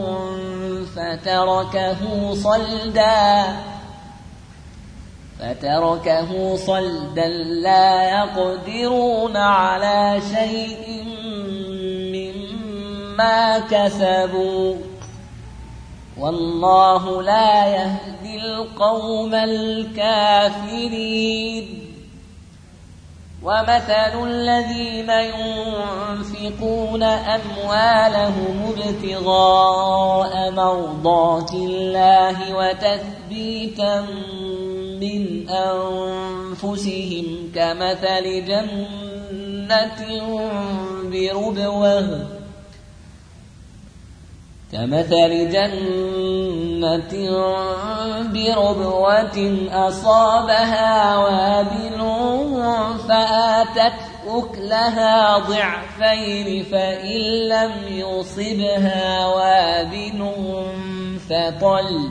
فتركه صلدا فتركه صلدا لا يقدرون على شيء مما كسبوا والله لا يهدي القوم الكافرين. ومثل الذين ينفقون أموالهم ابتغاء مرضات الله وتثبيتا من أنفسهم كمثل جنة بربوة كمثل جنة بربوة أصابها وابل فآتت أكلها ضعفين فإن لم يصبها وابل فطل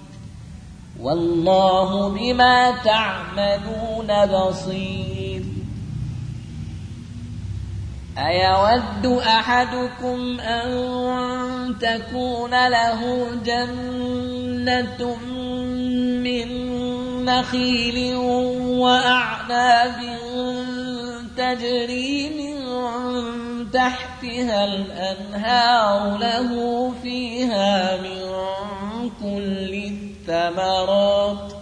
والله بما تعملون بصير. أيود أحدكم أن تكون له جنة من نخيل وأعناب تجري من تحتها الأنهار له فيها من كل الثمرات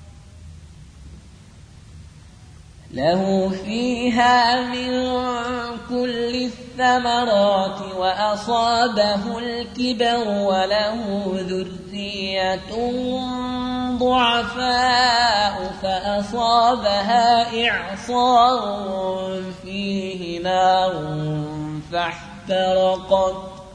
له فيها من كل الثمرات وأصابه الكبر وله ذرية ضعفاء فأصابها إعصار فيه نار فاحترقت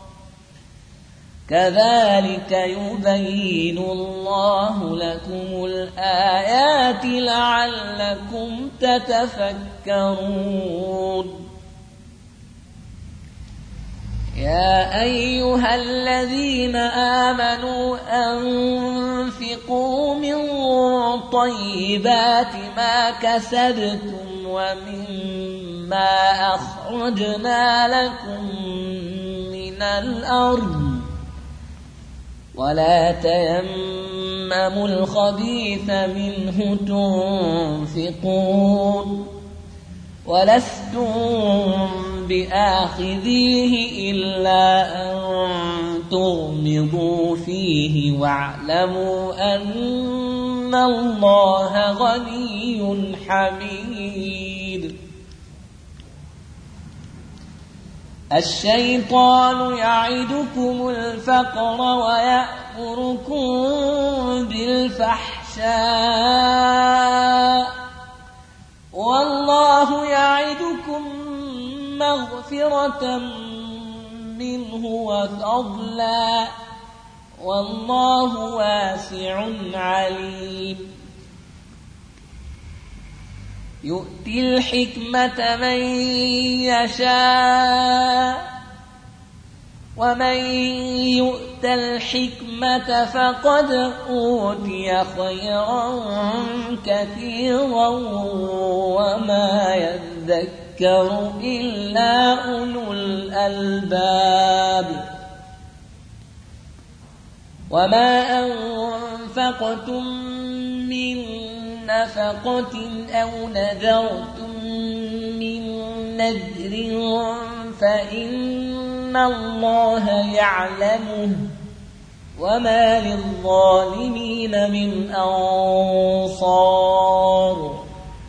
كذلك يبين الله لكم الآيات لعلكم تتفكرون. يا أيها الذين آمنوا أنفقوا من طيبات ما كسبتم ومما أخرجنا لكم من الأرض ولا تيمموا الخبيث منه تنفقون ولستم بآخذيه إلا أن تغمضوا فيه واعلموا أن الله غني حميد. الشيطان يعدكم الفقر ويأمركم بالفحشاء والله يعدكم مغفرة منه وفضلا والله واسع عليم. يؤتي الحكمة من يشاء ومن يؤت الحكمة فقد أوتي خيرا كثيرا وما يذكر إلا أولو الألباب. وما أنفقتم من نفقة أو نذرتم من نذر فإن الله يعلمه وما للظالمين من أنصار.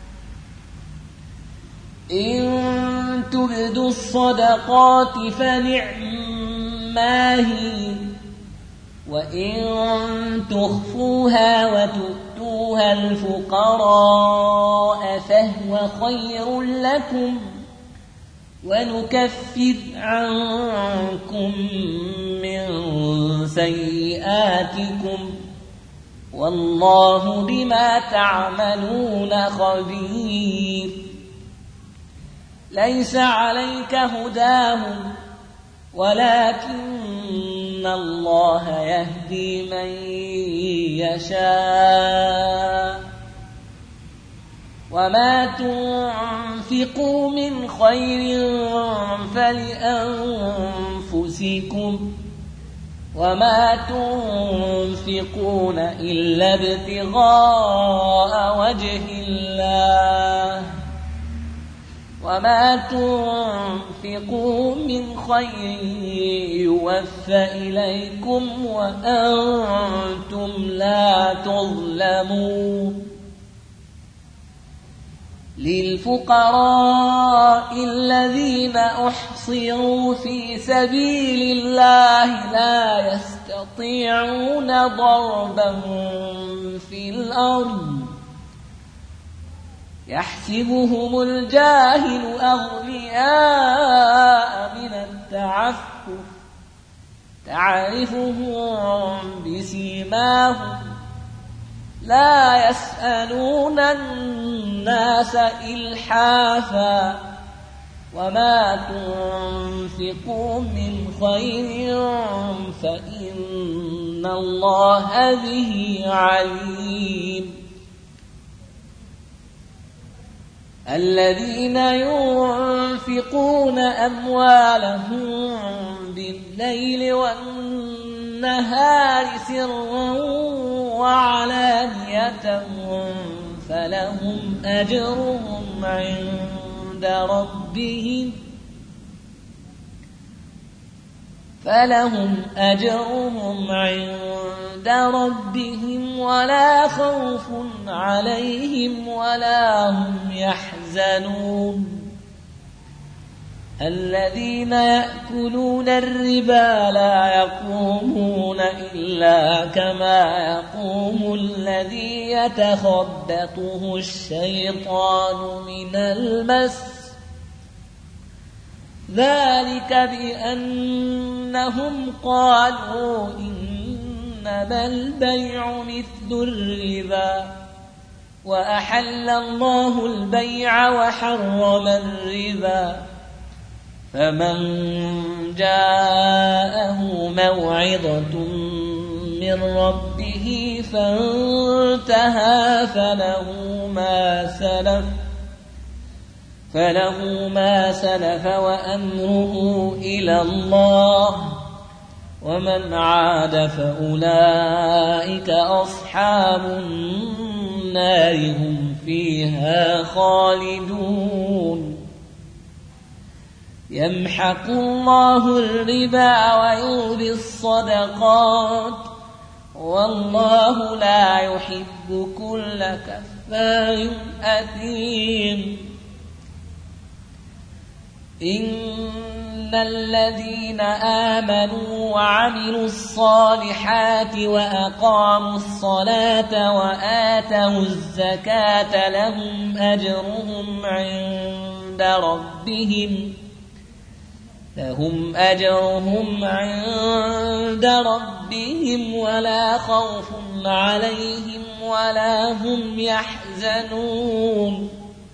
إن تبدوا الصدقات فنعما هي وإن تخفوها وتؤتوها الفقراء فهو خير لكم ونكفر عنكم من سيئاتكم والله بما تعملون خبير. ليس عليك هداهم ولكن الله يهدي من يشاء وما تنفقوا من خير فلأنفسكم وما تنفقون إلا ابتغاء وجه الله وما تنفقوا من خير يوفى إليكم وأنتم لا تظلمون. للفقراء الذين أحصروا في سبيل الله لا يستطيعون ضربا في الأرض يحسبهم الجاهل أغنياء من التعفف تعرفهم بسيماهم لا يسألون الناس إلحافا وما تنفقوا من خير فإن الله به عليم الذين ينفقون أموالهم بالليل والنهار سرا وعلانية فلهم أجرهم عند ربهم فلهم أجرهم عند ربهم ولا خوف عليهم ولا هم يحزنون الذين يأكلون الربا لا يقومون إلا كما يقوم الذي يتخبطه الشيطان من المس ذلك بأنهم قالوا إنما البيع مثل الربا وأحل الله البيع وحرم الربا فمن جاءه موعظة من ربه فانتهى فله ما سلف فله ما سلف وأمره إلى الله ومن عاد فأولئك أصحاب النار هم فيها خالدون يمحق الله الربا ويربي الصدقات والله لا يحب كل كفار أثيم إن الذين آمنوا وعملوا الصالحات وأقاموا الصلاة وآتوا الزكاة لهم أجرهم عند ربهم لهم أجرهم عند ربهم ولا خوف عليهم ولا هم يحزنون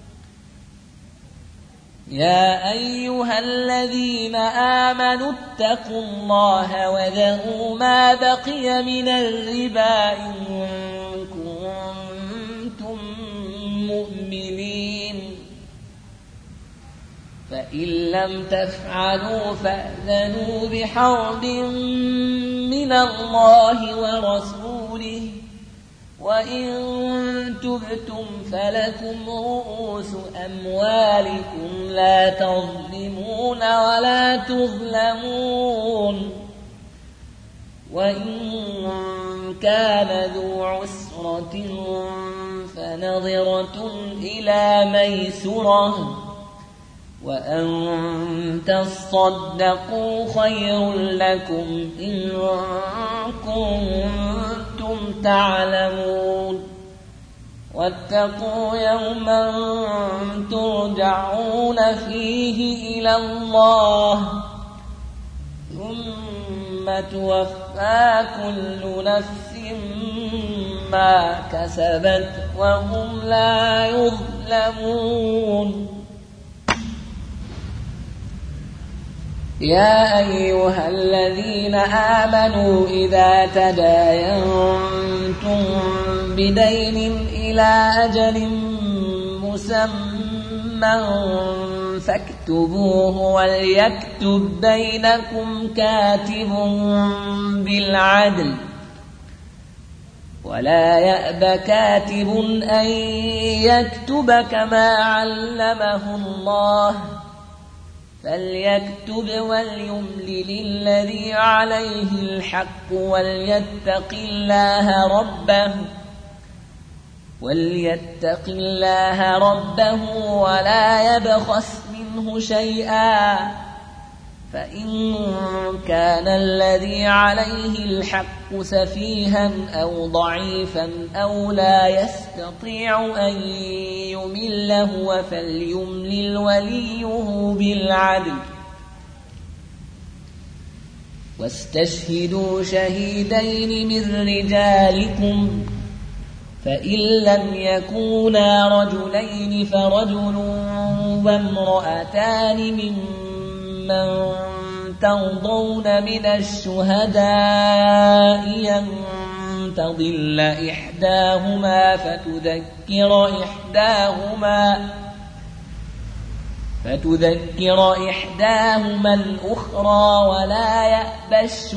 يا أيها الذين آمنوا اتقوا الله وذروا ما بقي من الربا إن كنتم مؤمنين فإن لم تفعلوا فأذنوا بحرب من الله ورسوله وإن تبتم فلكم رؤوس أموالكم لا تظلمون ولا تظلمون وإن كان ذو عسرة فنظرة إلى ميسرة وأن تصدقوا خير لكم إن كنتم تعلمون واتقوا يوما ترجعون فيه إلى الله ثم توفى كل نفس ما كسبت وهم لا يظلمون يا أيها الذين آمنوا إذا تداينتم بدين إلى أجل مسمى فاكتبوه وليكتب بينكم كاتب بالعدل ولا يأب كاتب أن يكتب كما علمه الله فليكتب وليملل الذي عليه الحق وليتق الله ربه وليتق الله ربه ولا يبخس منه شيئا فإن كان الذي عليه الحق سفيها أو ضعيفا أو لا يستطيع أن يمل هو فليملل وليه بالعدل واستشهدوا شهيدين من رجالكم فإن لم يكونا رجلين فرجل وامرأتان ممن ترضون من الشهداء أن تضل إحداهما فتذكر إحداهما فتذكر إحداهما الأخرى ولا يأبى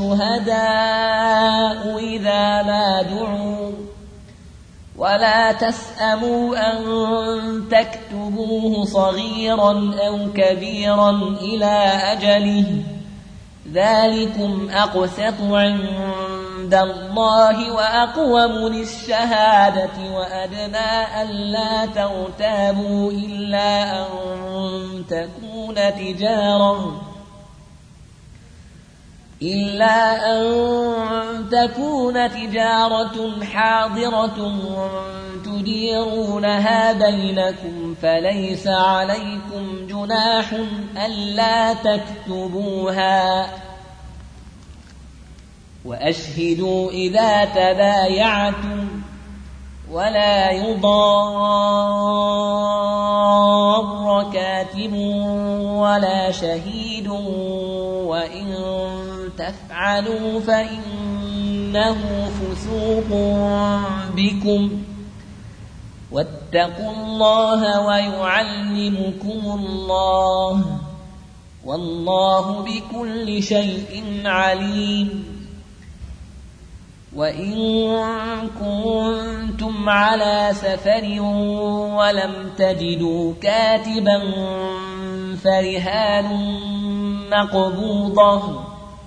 الشهداء إذا ما دعوا ولا تسأموا أن تكتبوه صغيرا أو كبيرا إلى أجله ذلكم أقسط عند الله وأقوم للشهادة وأدنى ألا ترتابوا إلا أن تكون تجارة إلا أن تكون تجارة حاضرة تديرونها بينكم فليس عليكم جناح ألا تكتبوها وأشهدوا إذا تبايعتم ولا يضار كاتب ولا شهيد وإن تفعلوا فإنه فسوق بكم واتقوا الله ويعلمكم الله والله بكل شيء عليم وإن كنتم على سفر ولم تجدوا كاتبا فرهان مقبوضة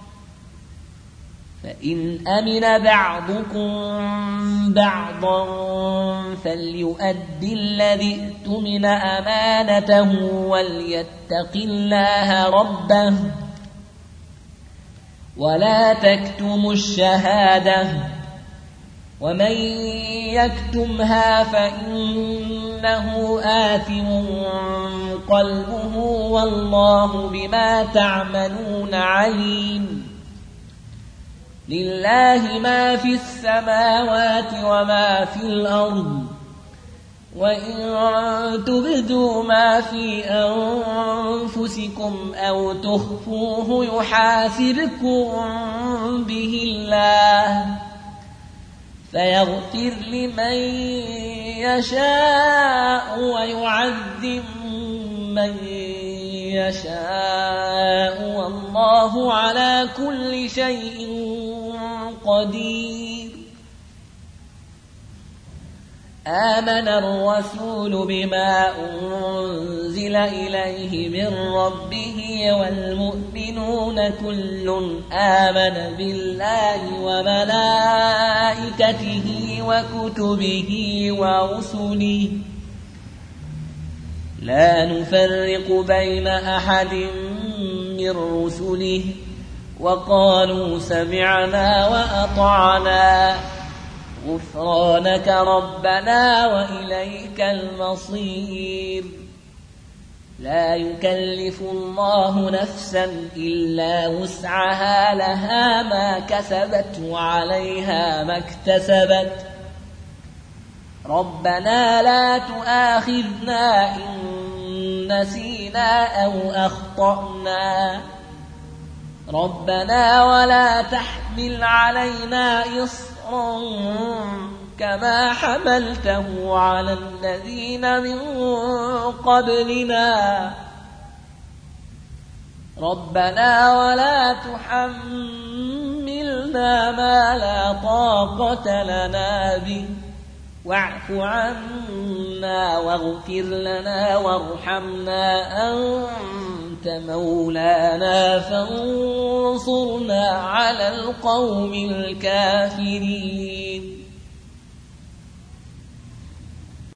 فإن أمن بعضكم بعضا فليؤدي الذي اؤتمن أمانته وليتق الله ربه ولا تكتموا الشهادة ومن يكتمها فإنه آثم قلبه والله بما تعملون عليم لله ما في السماوات وما في الأرض وإن تبدوا ما في أنفسكم أو تخفوه يحاسبكم به الله فيغفر لمن يشاء ويعذب من يشاء والله على كل شيء قدير آمن الرسول بما أنزل إليه من ربه والمؤمنون كل آمن بالله وملائكته وكتبه ورسله لا نفرق بين أحد من رسله وقالوا سمعنا وأطعنا غفرانك ربنا وإليك المصير لا يكلف الله نفسا إلا وسعها لها ما كسبت وعليها ما اكتسبت ربنا لا تؤاخذنا إن نسينا أو أخطأنا ربنا ولا تحمل علينا إصرا كما حملته على الذين من قبلنا ربنا ولا تحملنا ما لا طاقة لنا به واعف عنا واغفر لنا وارحمنا أنت مولانا فانصرنا على القوم الكافرين